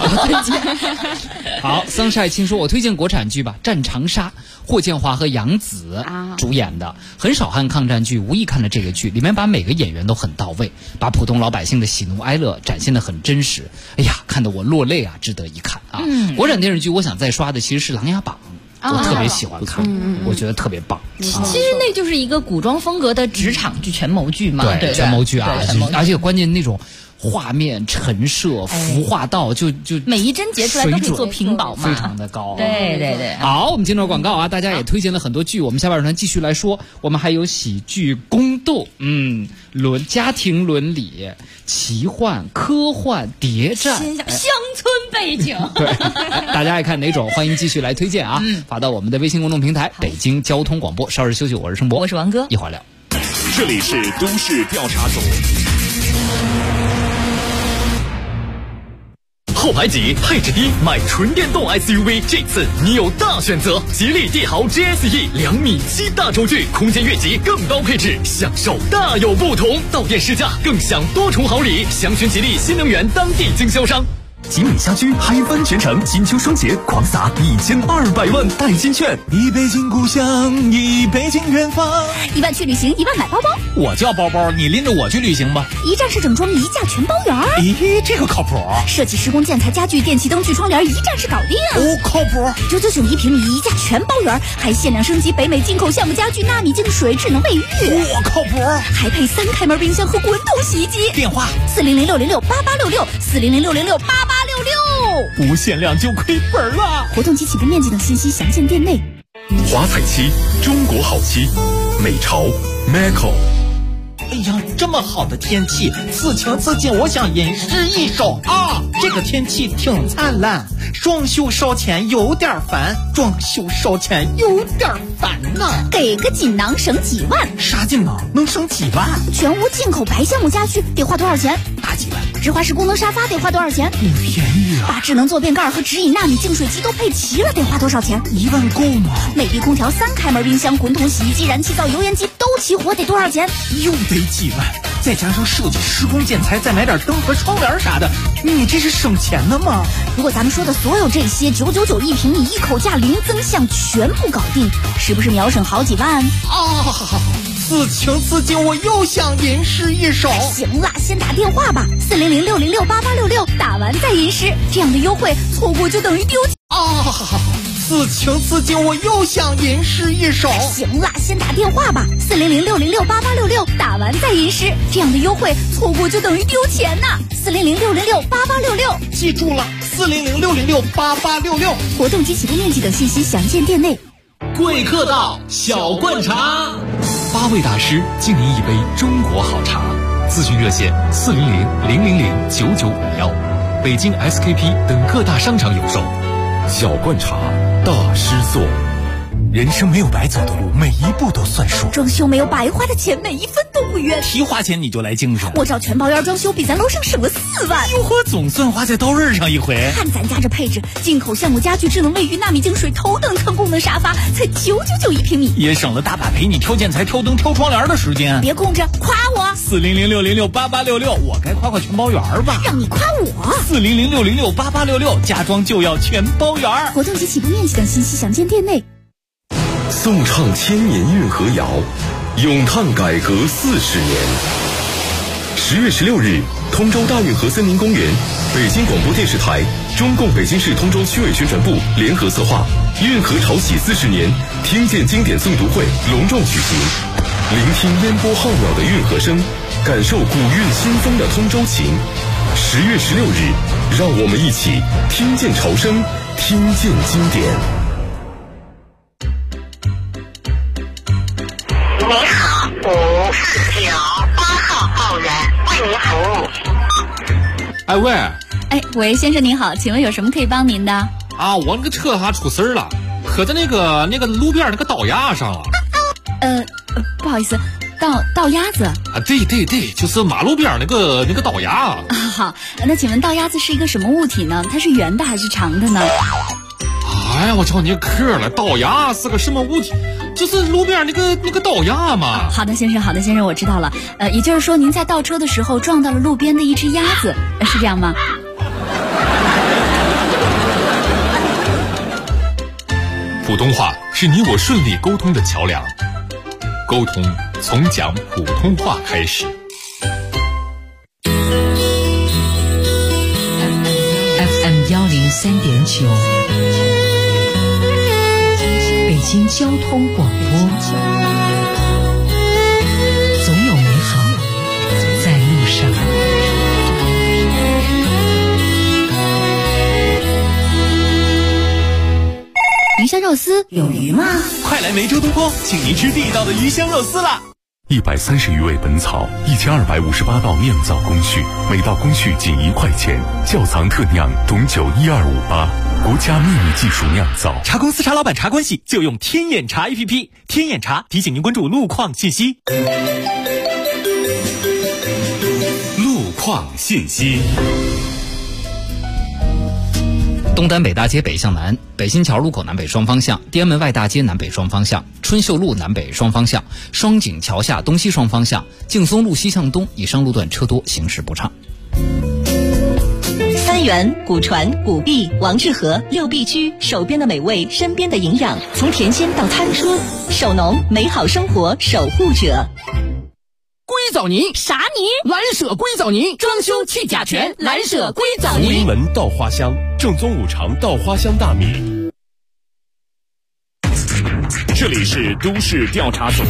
好，桑晒青说，我推荐国产剧吧，《战长沙》，霍建华和杨紫主演的，很少看抗战剧，无意看了这个剧，里面把每个演员都很到位，把普通老百姓的喜怒哀乐展现得很真实。哎呀，看得我落泪啊，值得一看啊！国产电视剧我想再刷的其实是《琅琊榜》。我特别喜欢看，我觉得特别棒。 其实那就是一个古装风格的职场剧、权谋剧嘛， 对，权谋剧啊，而且关键那种画面陈设、服化道，就每一帧截出来都可以做屏保嘛， 非常的高。 对。 好，我们进入广告啊，大家也推荐了很多剧，我们下半段继续来说。我们还有喜剧、宫斗，家庭伦理、奇幻、科幻、谍战、 乡村背景。 对，大家爱看哪种？欢迎继续来推荐啊！发到我们的微信公众平台北京交通广播。稍事休息，我是盛博， 我是王哥， 一会儿聊。 这里是都市调查组。 后排挤，配置低，买纯电动 SUV， 这次你有大选择。吉利帝豪 GSE 2.7米大轴距，空间越级更高配置，享受大有不同。到店试驾更享多重好礼，详询吉利新能源当地经销商。吉米家居嗨翻全城，金秋双节狂撒1200万代金券。 一北京故乡，一北京远方。 1万去旅行，1万买包包。 我叫包包，你拎着我去旅行吧。 一站式整装，一价全包圆。 咦，这个靠谱。 设计施工建材家具电气灯具窗帘，一站式搞定。 哦，靠谱。 999一平米，一价全包圆，还限量升级北美进口橡木家具纳米净水智能卫浴。 我靠谱。 还配3开门冰箱和滚筒洗衣机。 电话 4006666，400668866。 不限量就亏本了。 活动及起步面积等信息详见店内。 华彩漆，中国好漆，美潮 Macco。 哎呀，这么好的天气，此情此景，我想吟诗一首啊！这个天气挺灿烂，装修烧钱有点烦，装修烧钱有点烦呐。 给个锦囊省几万？ 啥锦囊能省几万？ 全屋进口白橡木家具得花多少钱？ 大几万。 直滑式功能沙发得花多少钱？ 不便宜啊。 把智能坐便盖和直饮纳米净水机都配齐了，得花多少钱 ？1万够吗？ 美的空调3开门冰箱、滚筒洗衣机、燃气灶、油烟机都齐活，得多少钱？ 又得几万，再加上设计施工建材，再买点灯和窗帘啥的，你这是省钱的吗？ 如果咱们说的所有这些999一平米，一口价零增项全部搞定，是不是秒省好几万？ 此情此景，我又想吟诗一首。 行了，先打电话吧，40066668866，打完再吟诗，这样的优惠错过就等于丢钱。 此情此景，我又想吟诗一首。 行了，先打电话吧，40066668866，打完再吟诗，这样的优惠错过就等于丢钱呐，400668866， 记住了，400668866。 活动及起步面积等信息详见店内。 贵客到，小灌茶，8位大师敬您一杯中国好茶。咨询热线400-000-9951，北京 SKP 等各大商场有售。 小灌茶，大师做。 人生没有白走的路，每一步都算数。 装修没有白花的钱，每一分都不冤。 提花钱你就来精神， 我找全包圆装修，比咱楼上省了4万。 哟呵，总算花在刀刃上一回。 看咱家这配置，进口橡木家具、智能卫浴、纳米净水、头等舱功能沙发，才999一平米， 也省了大把陪你挑建材、挑灯、挑窗帘的时间。 别空着，夸我 ！400668866，我该夸全包圆吧？ 让你夸我 ！400668866，家装就要全包圆。 活动及起步面积等信息详见店内。 颂唱千年运河谣，咏叹改革40年。10月16日，通州大运河森林公园，北京广播电视台、中共北京市通州区委宣传部联合策划运河潮起40年听见经典诵读会隆重举行，聆听烟波浩渺的运河声，感受古韵新风的通州情。10月16日，让我们一起听见潮声，听见经典。 你好，549，8号报员为您服务。 哎喂， 哎喂，先生您好，请问有什么可以帮您的？ 啊，我那个车还出事儿了，磕在那个路边那个倒鸭上了。 不好意思，倒鸭子啊，对，就是马路边那个倒鸭。 啊。好，那请问倒鸭子是一个什么物体呢？它是圆的还是长的呢？ 哎呀，我叫你磕了，倒鸭是个什么物体？就是路边那个倒鸭嘛。 好的，先生，我知道了。也就是说，您在倒车的时候撞到了路边的一只鸭子，是这样吗？ 普通话是你我顺利沟通的桥梁，沟通从讲普通话开始。 FM 103.9，北京交通广播，总有美好在路上。 鱼香肉丝有鱼吗？ 快来梅州东坡，请您吃地道的鱼香肉丝啦 ！130余味本草，1258道酿造工序，每道工序仅1块钱。窖藏特酿董酒1258，国家秘密技术酿造。 茶公司茶老板茶关系就用天眼茶 APP， 天眼茶提醒您关注路况信息。 路况信息。 东单北大街北向南，北新桥路口南北双方向，天安门外大街南北双方向，春秀路南北双方向，双井桥下东西双方向，劲松路西向东以上路段车多，行驶不畅。 三元、古传、古碧、王致和6必居，手边的美味，身边的营养，从甜心到餐桌，手农美好生活守护者。 硅藻泥啥泥？ 蓝舍硅藻泥，装修去甲醛，蓝舍硅藻泥。 福临门稻花香，正宗五常稻花香大米。这里是都市调查组。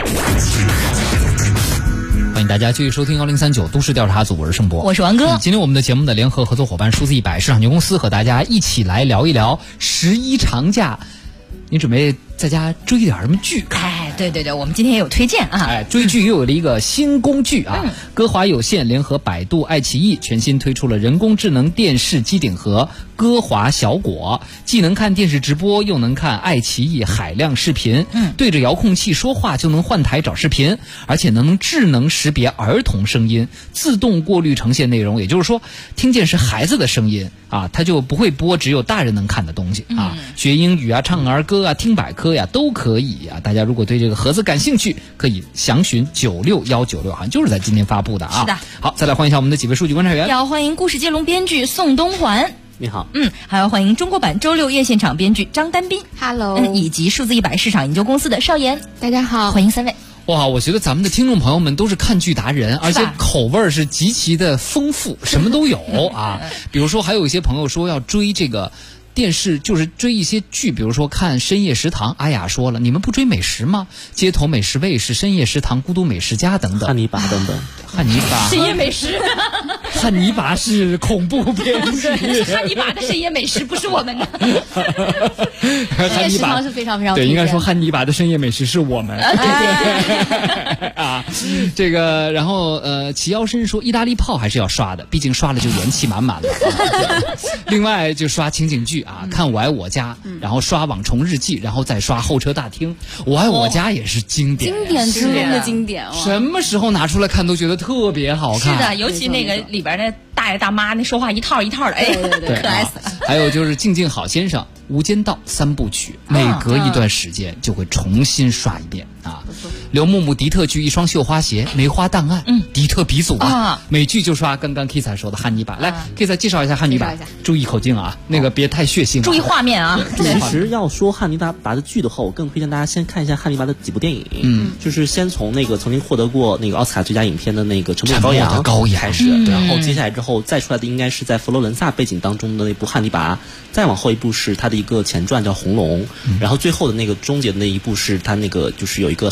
欢迎大家继续收听1039都市调查组，我是盛博， 我是王哥。 今天我们的节目的联合合作伙伴数字100市场牛公司和大家一起来聊一聊11长假，你准备在家追点什么剧看？ 对，我们今天也有推荐啊！ 追剧又有了一个新工具啊！歌华有线联合百度、爱奇艺全新推出了人工智能电视机顶盒歌华小果，既能看电视直播，又能看爱奇艺海量视频。对着遥控器说话就能换台找视频，而且能智能识别儿童声音，自动过滤呈现内容。也就是说，听见是孩子的声音啊，它就不会播只有大人能看的东西啊。学英语啊、唱儿歌啊、听百科呀都可以啊。大家如果对这个盒子感兴趣，可以详询96196，好像就是在今天发布的啊。 是的。 好，再来欢迎一下我们的几位数据观察员。 要欢迎故事接龙编剧宋东环。 你好。 还要欢迎中国版周6夜现场编剧张丹斌。 Hello。 以及数字100市场研究公司的邵岩。 大家好。 欢迎3位。 哇，我觉得咱们的听众朋友们都是看剧达人，而且口味是极其的丰富，什么都有啊。比如说，还有一些朋友说要追这个电视，就是追一些剧，比如说看深夜食堂。阿雅说了，你们不追美食吗？街头美食卫视、深夜食堂、孤独美食家等等。 汉尼拔等等。 汉尼拔。 深夜美食。 汉尼拔是恐怖片剧。 汉尼拔的深夜美食不是我们的。 汉尼拔是非常非常对，应该说汉尼拔的深夜美食是我们。啊，这个，然后齐腰深说，意大利炮还是要刷的，毕竟刷了就元气满满了。另外就刷情景剧啊，看《我爱我家》，然后刷《网虫日记》，然后再刷《候车大厅》。《我爱我家》也是经典， 经典之中的经典哦。 什么时候拿出来看都觉得特别好看。 是的，尤其那个里边那大爷大妈那说话一套一套的，哎，可爱死了。 还有就是《静静好先生》《无间道》3部曲，每隔一段时间就会重新刷一遍啊。刘木木迪特剧《一双绣花鞋》，梅花档案，迪特鼻祖啊。美剧就刷刚刚 Kisa 说的汉尼拔。来 Kisa 介绍一下汉尼拔，注意口径啊，那个别太血腥， 注意画面啊。 其实要说汉尼拔的剧的话，我更推荐大家先看一下汉尼拔的几部电影。就是先从那个曾经获得过那个奥斯卡最佳影片的那个《沉默的羔羊》开始，然后接下来之后再出来的应该是在佛罗伦萨背景当中的那部汉尼拔，再往后一部是他的一个前传叫《红龙》，然后最后的那个终结的那一部是他那个就是有一个汉尼拔崛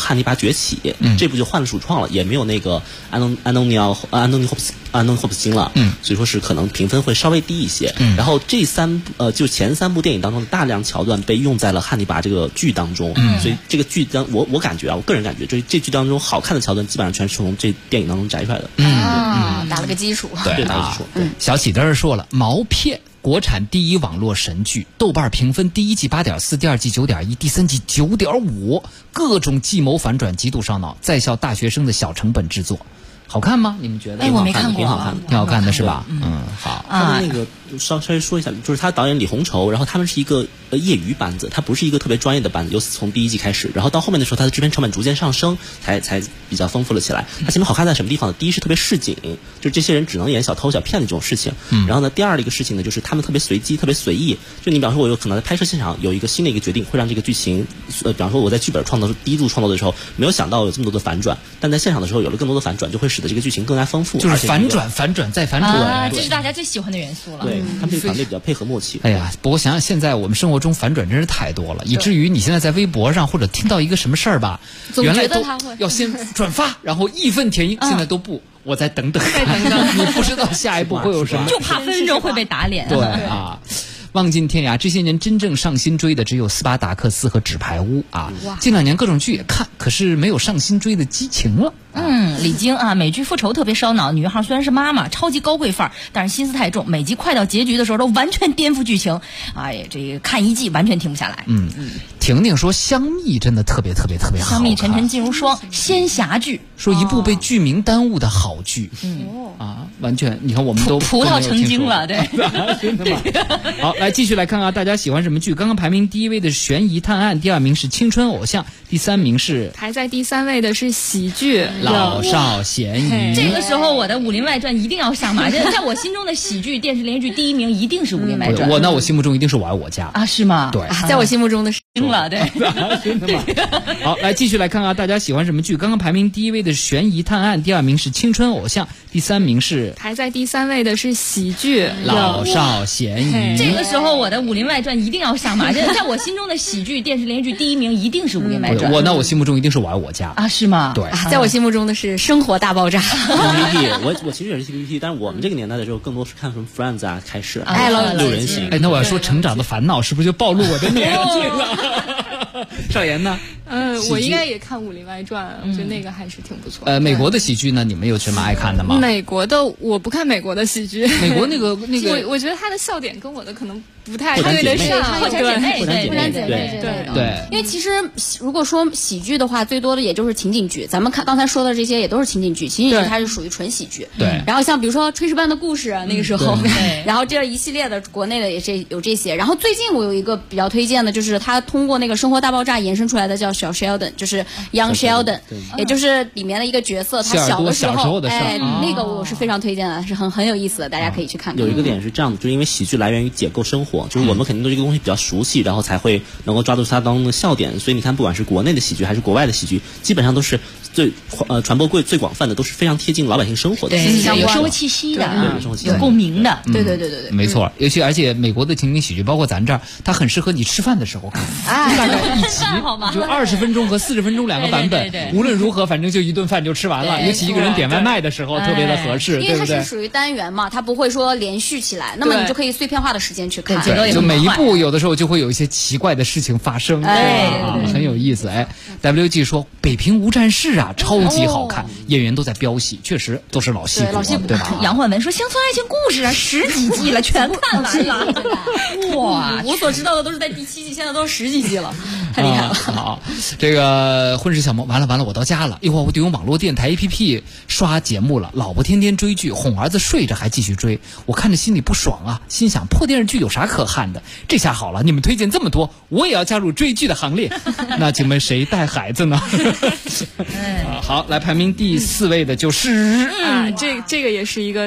崛起》，这部就换了主创了，也没有那个安东尼霍普斯金了，所以说是可能评分会稍微低一些。然后这就前3部电影当中的大量桥段被用在了《汉尼拔》这个剧当中，所以这个剧我感觉啊，我个人感觉这剧当中好看的桥段基本上全是从这电影当中摘出来的。 打了个基础。 对，打了基础。 小喜在这说了，毛片。国产第1网络神剧，豆瓣评分第1季8.4，第2季9.1，第3季9.5，各种计谋反转极度烧脑，在校大学生的小成本制作，好看吗？你们觉得？ 我没看过， 挺好看的， 挺好看的是吧？好。 他的那个稍微说一下，就是他导演李红绸，然后他们是一个业余班子，他不是一个特别专业的班子，由此从第1季开始，然后到后面的时候，他的制片成本逐渐上升，才比较丰富了起来。他前面好看在什么地方呢？第一是特别市井，就是这些人只能演小偷小骗的这种事情。然后呢，第二的一个事情呢，就是他们特别随机，特别随意。就你比方说，我有可能在拍摄现场有一个新的一个决定，会让这个剧情，比方说我在剧本第一部创作的时候，没有想到有这么多的反转，但在现场的时候有了更多的反转，就会使得这个剧情更加丰富。 就是反转再反转， 这是大家最喜欢的元素了。 对，他们这个团队比较配合默契。 哎呀，不过想想现在我们生活中反转真是太多了，以至于你现在在微博上或者听到一个什么事儿吧，原来都要先转发，然后义愤填膺，现在都不，我再等等，你不知道下一步会有什么， 就怕分分钟会被打脸。 对啊。望尽天涯，这些年真正上心追的只有斯巴达克斯和纸牌屋啊。近2年各种剧也看，可是没有上心追的激情了。 李菁啊，美剧复仇特别烧脑，女号虽然是妈妈，超级高贵范儿，但是心思太重，每集快到结局的时候都完全颠覆剧情，哎，这个看1季完全停不下来。 婷婷说香蜜真的特别好看， 香蜜沉沉烬如霜，仙侠剧， 说一部被剧名耽误的好剧。完全，你看我们都葡萄成精了，对。 真的吗？好，来继续来看啊，大家喜欢什么剧？刚刚排名第1位的是悬疑探案，第2名是青春偶像，第3名是排在第3位的是喜剧老少咸宜。 这个时候我的《武林外传》一定要上马，在我心中的喜剧电视连续剧第1名一定是《武林外传》。 我心目中一定是《我爱我家》 啊，是吗？ 对， 在我心目中的是了，对。 真的吗？好，来继续来看啊，大家喜欢什么剧？刚刚排名第1位的是悬疑探案，第2名是青春偶像，第3名是排在第3位的是喜剧老少咸宜。 这个时候我的《武林外传》一定要上马，在我心中的喜剧电视连续剧第1名一定是《武林外传》。 我心目中一定是《我爱我家》 啊，是吗？ 对， 在我心目中的是《生活大爆炸》。 我其实也是 TVB， 但是我们这个年代的时候更多是看什么 Friends 啊开始， 六人行。 那我要说《成长的烦恼》是不是就暴露我的年纪了？少言呢？ 我应该也看《武林外传》，我觉得那个还是挺不错的。 美国的喜剧呢，你们有什么爱看的吗？ 美国的我不看美国的喜剧。 美国那个， 我觉得他的笑点跟我的可能不太对得上。 破产姐妹， 对。因为其实如果说喜剧的话，最多的也就是情景剧。咱们刚才说的这些也都是情景剧，情景剧它是属于纯喜剧。 对。 然后像比如说《炊事班的故事》那个时候，然后这一系列的国内的也是有这些。然后最近我有一个比较推荐的，就是他通过那个《生活大爆炸》延伸出来的叫小 Sheldon， 就是 Young Sheldon， 也就是里面的一个角色，他小的时候，那个我是非常推荐的，是很有意思的，大家可以去看看。 有一个点是这样的，就是因为喜剧来源于解构生活，就是我们肯定对这个东西比较熟悉，然后才会能够抓住它当中的笑点。所以你看，不管是国内的喜剧还是国外的喜剧，基本上都是传播最广泛的，都是非常贴近老百姓生活的， 有生活气息的，有共鸣的。 对， 没错。而且美国的情景喜剧，包括咱这儿，它很适合你吃饭的时候看，大概一集就20分钟和40分钟2个版本，无论如何，反正就一顿饭就吃完了。尤其一个人点外卖的时候，特别的合适， 因为它是属于单元嘛，它不会说连续起来，那么你就可以碎片化的时间去看。 就每一部有的时候就会有一些奇怪的事情发生，很有意思。WG 说《北平无战事》啊，超级好看，演员都在飙戏，确实都是老戏骨，对吧？ 杨焕文说《乡村爱情故事》啊，10几季了，全看完了。哇， 我所知道的都是在第7季，现在都是10几季了，太厉害了。 好，这个混世小魔，完了，我到家了，一会儿我得用网络电台 APP 刷节目了。老婆天天追剧，哄儿子睡着还继续追，我看着心里不爽啊，心想破电视剧有啥可看的？这下好了，你们推荐这么多，我也要加入追剧的行列。那请问谁带孩子呢？好，来排名第4位的就是这个也是一个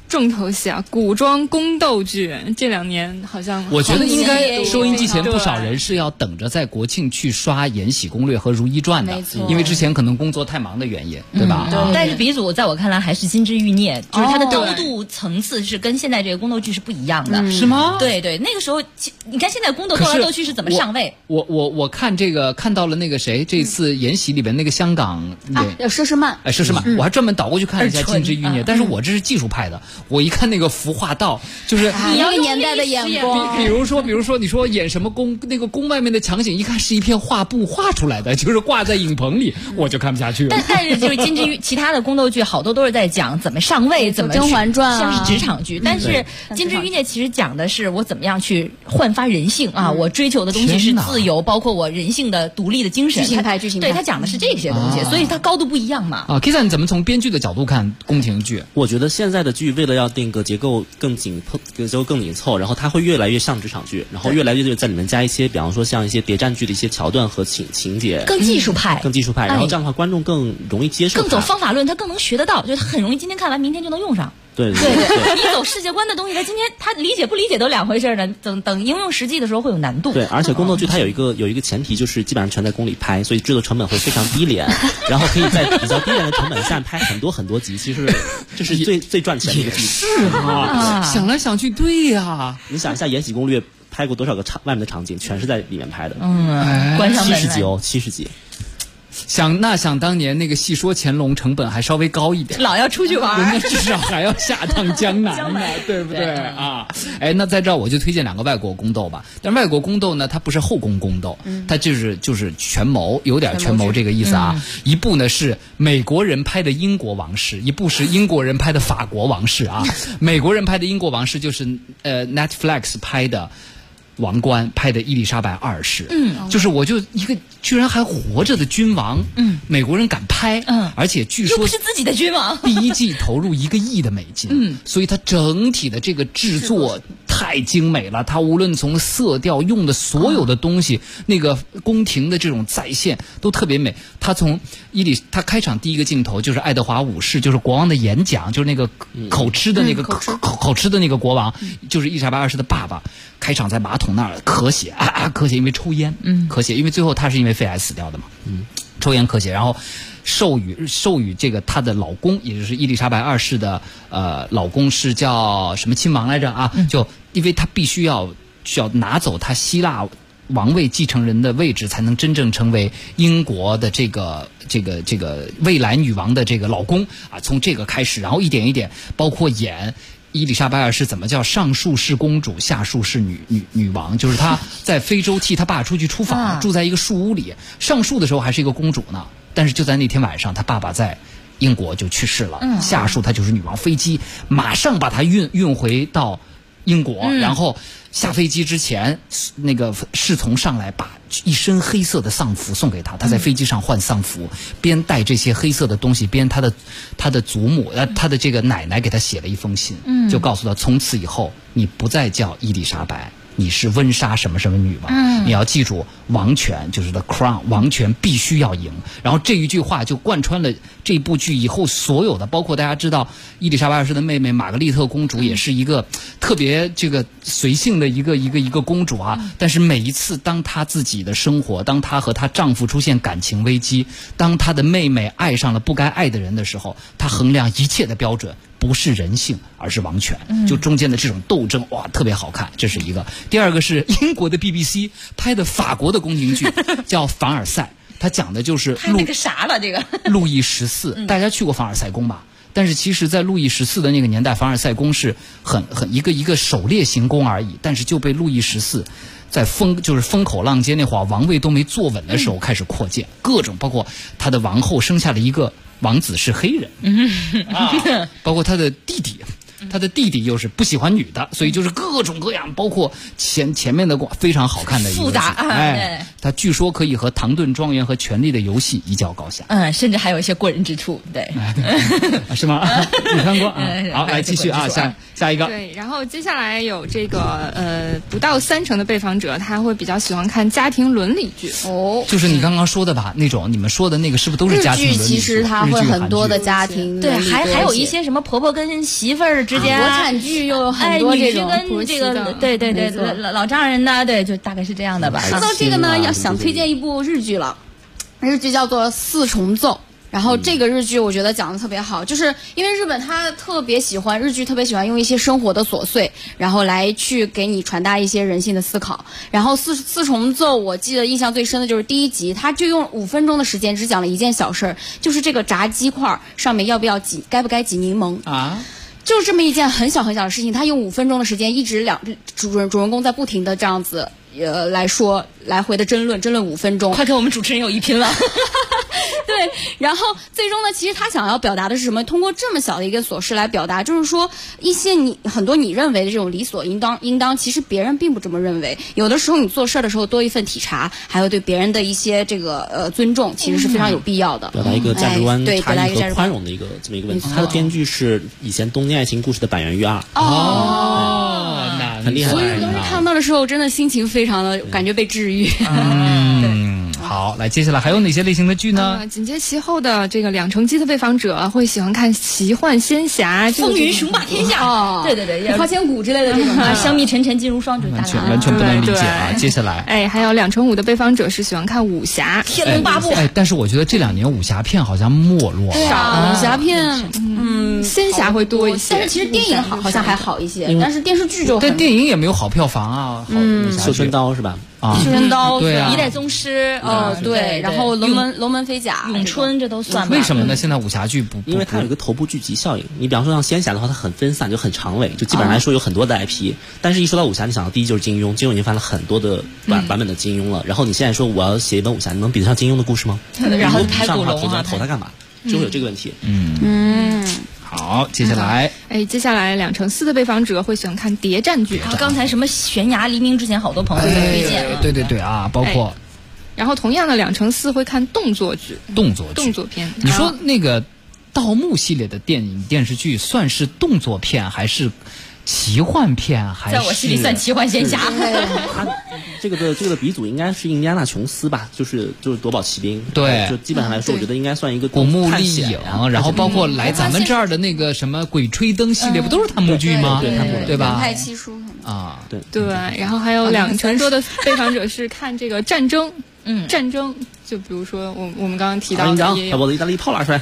重头戏啊，古装宫斗剧这2年好像我觉得应该收音机前不少人是要等着在国庆去刷《延禧攻略》和《如懿传》的，因为之前可能工作太忙的原因，对吧？ 对。但是鼻祖在我看来还是《金枝欲孽》，就是它的高度层次是跟现在这个宫斗剧是不一样的， 是吗？ 对对，那个时候你看现在宫斗斗来斗去是怎么上位？ 我看这个看到了那个谁，这次《延禧》里边那个香港佘诗曼， 佘诗曼，我还专门倒过去看了一下《金枝欲孽》，但是我这是技术派的，我一看那个服化道，就是你要年代的眼光。 比如说，你说演什么宫，那个宫外面的场景，一看是一片画布画出来的，就是挂在影棚里，我就看不下去了。 但是就是金枝其他的宫斗剧好多都是在讲怎么上位，怎么甄嬛传像是职场剧，但是金枝欲孽其实讲的是我怎么样去焕发人性啊，我追求的东西是自由，包括我人性的独立的精神。 剧情派， 对，他讲的是这些东西，所以它高度不一样嘛。 啊 ，Kisa， 你怎么从编剧的角度看宫廷剧？ 我觉得现在的剧为了要定个结构更紧凑，然后它会越来越像职场剧，然后越来越在里面加一些，比方说像一些谍战剧的一些桥段和情节， 更技术派， 然后这样的话观众更容易接受， 更走方法论，他更能学得到，就是他很容易今天看完明天就能用上。 对， 你走世界观的东西，他今天他理解不理解都两回事呢。等应用实际的时候会有难度。 对，而且宫斗剧它有一个前提，就是基本上全在宫里拍，所以制作成本会非常低廉，然后可以在比较低廉的成本下拍很多集，其实这是最赚钱的一个剧。 是啊，想来想去，对呀。 你想一下，《延禧攻略》拍过多少个外面的场景，全是在里面拍的。 关上门 70集。 想当年那个戏说乾隆成本还稍微高一点， 老要出去玩， 人家至少还要下趟江南呢，对不对啊？哎，那在这儿我就推荐2个外国宫斗吧。但外国宫斗呢，它不是后宫宫斗，它就是权谋，有点权谋这个意思啊。一部呢是美国人拍的英国王室，一部是英国人拍的法国王室啊。美国人拍的英国王室就是Netflix 拍的。王冠拍的伊丽莎白2世，就是我就一个居然还活着的君王，美国人敢拍，而且据说又不是自己的君王， 第一季投入1个亿的美金，所以它整体的这个制作太精美了，它无论从色调用的所有的东西，那个宫廷的这种再现都特别美。他开场第一个镜头就是爱德华5世，就是国王的演讲，就是那个口吃的那个口吃的那个国王，就是伊丽莎白2世的爸爸。开场在马桶那儿咳血咳血，因为抽烟，咳血，因为最后他是因为肺癌死掉的嘛，抽烟咳血，然后授予这个他的老公，也就是伊丽莎白2世的老公是叫什么亲王来着啊？就因为他必须要拿走他希腊王位继承人的位置，才能真正成为英国的这个未来女王的这个老公啊。从这个开始，然后一点一点，包括演。伊丽莎白2世怎么叫上述是公主，下述是女王？就是她在非洲替她爸出去出访，住在一个树屋里。上述的时候还是一个公主呢，但是就在那天晚上，她爸爸在英国就去世了。下述她就是女王，飞机马上把她运回到英国，然后下飞机之前，那个侍从上来把一身黑色的丧服送给他，他在飞机上换丧服，边带这些黑色的东西，边他的祖母他的这个奶奶给他写了一封信，就告诉他从此以后你不再叫伊丽莎白，你是温莎什么什么女王，你要记住王权就是 the crown， 王权必须要赢。然后这一句话就贯穿了这部剧以后所有的，包括大家知道伊丽莎白2世的妹妹玛格丽特公主也是一个特别这个随性的一个公主啊，但是每一次当她自己的生活，当她和她丈夫出现感情危机，当她的妹妹爱上了不该爱的人的时候，她衡量一切的标准不是人性，而是王权。就中间的这种斗争，哇，特别好看，这是一个。第二个是英国的 BBC 拍的法国的宫廷剧，叫《凡尔赛》，它讲的就是那个啥了，这个路易14，大家去过凡尔赛宫吧？但是其实，在路易14的那个年代，凡尔赛宫是很一个狩猎行宫而已，但是就被路易14在风口浪尖那会儿，王位都没坐稳的时候开始扩建，各种包括他的王后生下了一个王子是黑人，包括他的弟弟。他的弟弟又是不喜欢女的，所以就是各种各样，包括前面的非常好看的一个复杂， 他据说可以和《唐顿庄园》和《权力的游戏》一较高下， 甚至还有一些过人之处，对， 是吗？你看过？好，来继续啊，下一个。 对，然后接下来有这个不到30%的被访者，他会比较喜欢看家庭伦理剧哦， 就是你刚刚说的吧？那种你们说的那个是不是都是家庭伦理剧？ 其实它会很多的家庭， 对，还有一些什么婆婆跟媳妇儿之间， 国产剧又有很多这种女婿跟这个对老丈人的，对，就大概是这样的吧。 说到这个呢，要想推荐一部日剧了，日剧叫做《四重奏》。然后这个日剧我觉得讲的特别好，就是因为日本他特别喜欢日剧，特别喜欢用一些生活的琐碎，然后来去给你传达一些人性的思考。然后四重奏我记得印象最深的就是第一集，他就用5分钟的时间只讲了一件小事儿，就是这个炸鸡块上面该不该挤柠檬啊。就是这么一件很小很小的事情，他用5分钟的时间，一直主人公在不停的这样子来说来回的争论5分钟， 快跟我们主持人有一拼了。 对，然后最终呢，其实他想要表达的是什么？通过这么小的一个琐事来表达，就是说一些很多你认为的这种理所应当，其实别人并不这么认为。有的时候你做事的时候多一份体察，还有对别人的一些这个尊重，其实是非常有必要的。 表达一个价值观差异和宽容的这么一个问题。他的编剧是以前《东京爱情故事》的坂元裕二。 那很厉害。 所以当时看到的时候，真的心情非常的感觉被治愈。 好，来，接下来还有哪些类型的剧呢？ 紧接其后的这个两成机的被访者会喜欢看奇幻仙侠、 风云雄霸天下，对， 花千骨之类的这种香蜜沉沉烬如霜，就完全不能理解啊。接下来， 还有2成5的被访者是喜欢看武侠、 天龙八部。 但是我觉得这2年武侠片好像没落了。武侠片， 仙侠会多一些， 但是其实电影好像还好一些，但是电视剧就电影也没有好票房啊。 绣春刀是吧？ 绣春刀， 对啊， 一代宗师， 对，然后龙门飞甲、 咏春，这都算吧。 为什么呢？现在武侠剧不， 因为它有一个头部聚集效应。你比方说像仙侠的话，它很分散，就很长尾，就基本上来说有很多的 IP。但是一说到武侠，你想到第一就是金庸，金庸已经翻了很多的版本的金庸了。然后你现在说我要写一本武侠，你能比得上金庸的故事吗？ 然后拍古龙啊，投它干嘛？就会有这个问题。 好，接下来， 接下来2成4的被访者会喜欢看谍战剧。 刚才什么悬崖黎明之前，好多朋友都推荐了。 对啊，包括。 然后同样的2成4会看动作剧。动作片。 你说那个盗墓系列的电影电视剧算是动作片还是奇幻片？还是在我心里算奇幻仙侠。 这个的鼻祖应该是印第安纳琼斯吧，就是夺宝奇兵。 对， 就基本上来说，我觉得应该算一个古墓丽影，然后包括来咱们这儿的那个什么鬼吹灯系列，不都是探墓剧吗？对吧？ 太七叔啊， 对。 然后还有2成多的被访者是看这个战争。战争，就比如说我们刚刚提到的， 把我的意大利炮拿出来。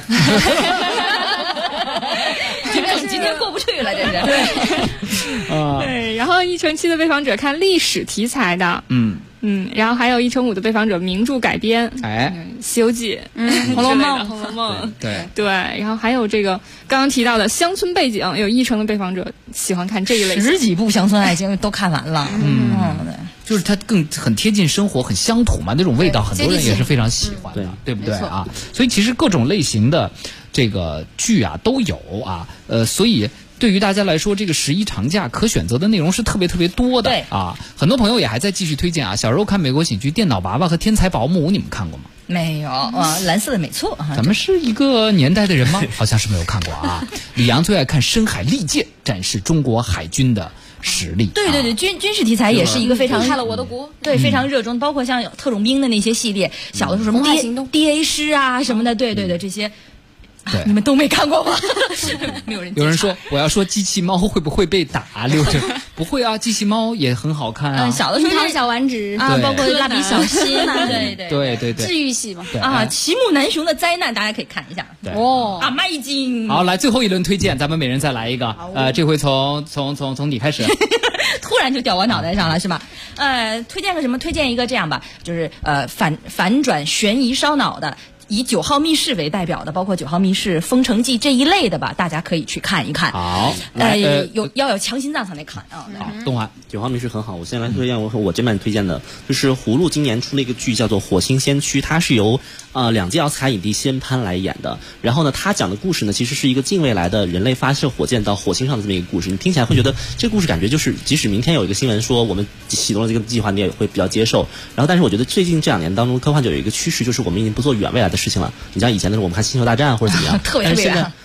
今天过不去了，这是。 对，然后1成7的被访者看历史题材的，然后还有1成5的被访者名著改编，西游记》红楼梦，对，然后还有这个刚刚提到的乡村背景，有1成的被访者喜欢看这一类 ，10几部乡村爱情都看完了，对。 就是它很贴近生活，很乡土嘛，那种味道很多人也是非常喜欢的，对不对啊？所以其实各种类型的这个剧啊都有啊，所以对于大家来说，这个11长假可选择的内容是特别特别多的啊。很多朋友也还在继续推荐啊。小时候看美国喜剧《电脑娃娃》和《天才保姆》，你们看过吗？ 没有啊，蓝色的没错。 咱们是一个年代的人吗？好像是没有看过啊。李阳最爱看《深海利剑》，展示中国海军的实力。 对，军事题材也是一个非常害了我的国， 对，非常热衷。包括像特种兵的那些系列，小的时候什么 DA 师啊什么的，对，这些。你们都没看过吗？没有人。 有人说我要说机器猫会不会被打？不会啊，机器猫也很好看啊。 小的时候小丸子啊，包括蜡笔小新啊， 对， 治愈系嘛。 啊，齐木楠雄的灾难，大家可以看一下。Amazing。 好，来最后一轮推荐，咱们每人再来一个。这回从你开始。 突然就掉我脑袋上了是吧？推荐个什么？推荐一个这样吧，就是反转悬疑烧脑的。以9号密室为代表的，包括9号密室、封城记这一类的吧，大家可以去看一看。 好， 要有强心脏才能看啊。 好，东华 9号密室很好，我先来推荐我这边推荐的就是葫芦今年出了一个剧叫做《火星先驱》，它是由2届奥斯卡影帝西恩潘来演的。然后呢，他讲的故事呢，其实是一个近未来的人类发射火箭到火星上的这么一个故事。你听起来会觉得这个故事感觉就是，即使明天有一个新闻说我们启动了这个计划，你也会比较接受。然后，但是我觉得最近这2年当中，科幻就有一个趋势，就是我们已经不做远未来的事情了。你像以前的时候，我们看《星球大战》或者怎么样， 特别远。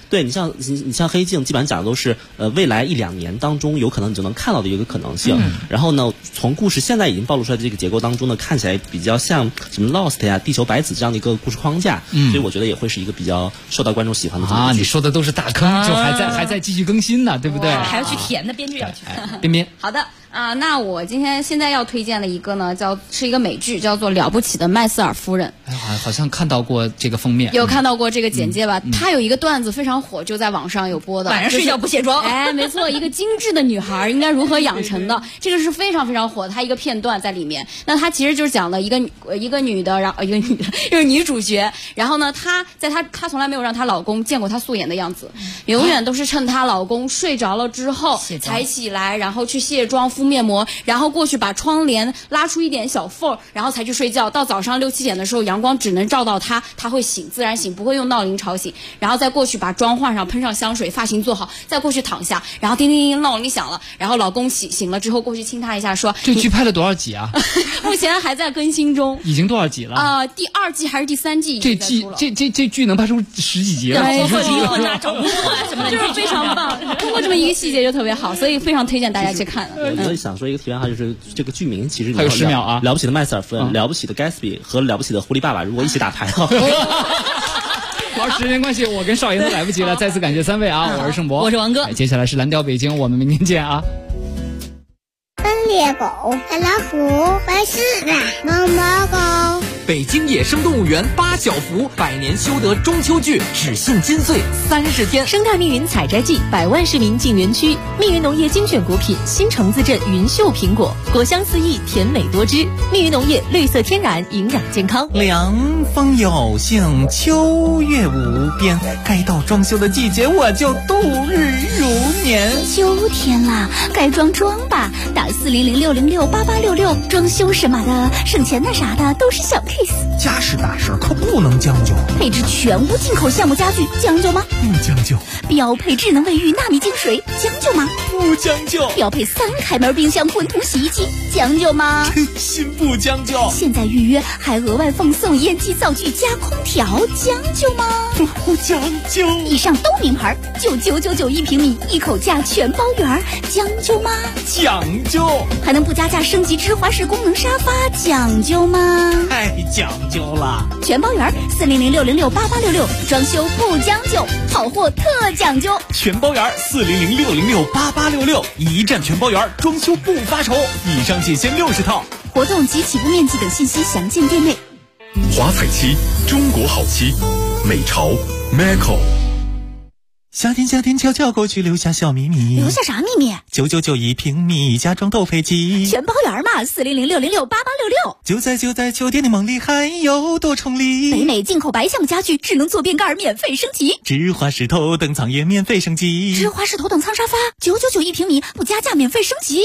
对你像黑镜，基本上讲的都是未来1-2年当中有可能你就能看到的一个可能性。然后呢，从故事现在已经暴露出来的这个结构当中呢，看起来比较像什么 Lost 呀、地球白子这样的一个故事框架。所以我觉得也会是一个比较受到观众喜欢的这么一个剧。 你说的都是大坑，就还在继续更新呢，对不对？ 还要去填的，编剧要去。 边边。 好的。那我现在要推荐的一个呢，是一个美剧，叫做《了不起的麦瑟尔夫人》。 好像看到过这个封面， 有看到过这个简介吧？它有一个段子非常火，就在网上有播的。 晚上睡觉不卸妆。 没错，一个精致的女孩应该如何养成的，这个是非常非常火的。它一个片段在里面，那它其实就是讲的一个女的，然后一个女主角，然后呢，她从来没有让她老公见过她素颜的样子，永远都是趁她老公睡着了之后才起来，然后去卸妆、敷面膜，然后过去把窗帘拉出一点小缝，然后才去睡觉。到早上6-7点的时候，阳光只能照到她会醒，自然醒，不会用闹铃吵醒。然后再过去把妆换上，喷上香水，发型做好，再过去躺下，然后叮叮叮闹铃响了，然后老公醒了之后过去亲她一下，说这剧拍了多少集啊？ 目前还在更新中。 已经多少集了？ 第2季还是第3季？ 这剧能拍出10几集了？ 离婚啊，找工作啊什么的，就是非常棒。通过这么一个细节就特别好，所以非常推荐大家去看。 我想说一个题外话，就是这个剧名其实还有10秒啊， 了不起的麦瑟尔夫人、了不起的 Gatsby 和了不起的狐狸爸爸，如果一起打牌的话。 好，时间关系，我跟少爷都来不及了。再次感谢3位啊，我是盛博， 我是王哥。 接下来是蓝调北京，我们明天见啊。 猎狗、大老虎、白狮子、毛毛狗。 北京野生动物园8小福100年修得中秋剧只庆金穗30天。 生态密云采摘季，100万市民进园区。密云农业精选果品新城自镇云秀苹果，果香四溢，甜美多汁。密云农业绿色天然，营养健康。 凉风有幸，秋月无边，该到装修的季节，我就度日如年。 秋天啦，该装吧，打4006068866，装修什么的，省钱的啥的都是小 case。 家事大事可不能将就， 配置全屋进口橡木家具，将就吗？ 不将就。 标配智能卫浴纳米净水，将就吗？ 不将就。 标配3开门冰箱滚筒洗衣机，将就吗？ 真心不将就。 现在预约还额外奉送烟机灶具加空调，将就吗？ 不将就。 以上都名牌，9999一平米，一口价全包圆，将就吗？ 讲究。 还能不加价升级芝华士功能沙发，讲究吗？ 太讲究了。 全包圆，4006068866，装修不将就，好货特讲究。 全包圆，4006068866，一站全包圆，装修不发愁。以上仅限60套。 活动及起步面积等信息详见店内。 华彩漆，中国好漆，美潮 Macco。 夏天悄悄过去，留下小秘密。 留下啥秘密 ？9991一平米，家装斗飞机。 全包圆嘛，4006068866。 就在秋天的梦里，还有多重礼。 北美进口白橡木家具，智能坐便盖免费升级。 芝华士头等舱也免费升级。 芝华士头等舱沙发999一平米，不加价免费升级。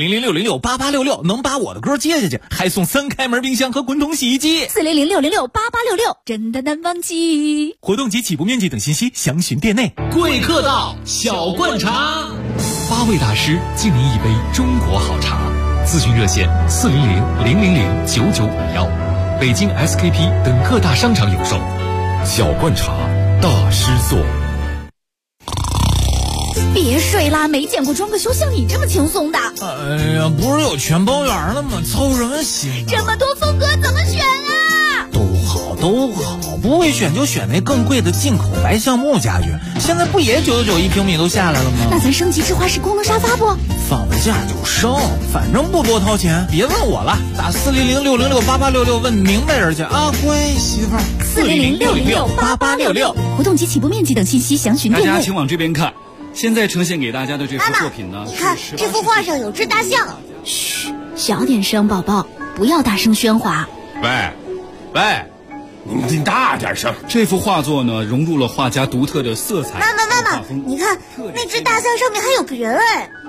4006068866能把我的歌接下去，还送3开门冰箱和滚筒洗衣机。 4006068866，真的难忘记。 活动及起步面积等信息详询店内。 贵客到，小罐茶 ，8位大师敬您一杯中国好茶。咨询热线400-000-9951，北京 SKP 等各大商场有售。 小罐茶，大师做。 别睡啦，没见过装个修像你这么轻松的。 哎呀，不是有全包圆了吗？操什么心？ 这么多风格怎么选啊？ 都好，不会选就选那更贵的进口白橡木家具。现在不也999一平米都下来了吗？ 那咱升级芝华士功能沙发不？ 放了假就升，反正不多掏钱。别问我了，打4006068866问明白人去啊，乖媳妇儿。 4006068866，活动及起步面积等信息详询店内。 大家请往这边看，现在呈现给大家的这幅作品呢， 你看这幅画上有只大象。 嘘，小点声，宝宝，不要大声喧哗。 喂，你大点声。这幅画作呢，融入了画家独特的色彩。 妈妈，你看那只大象上面还有个人哎。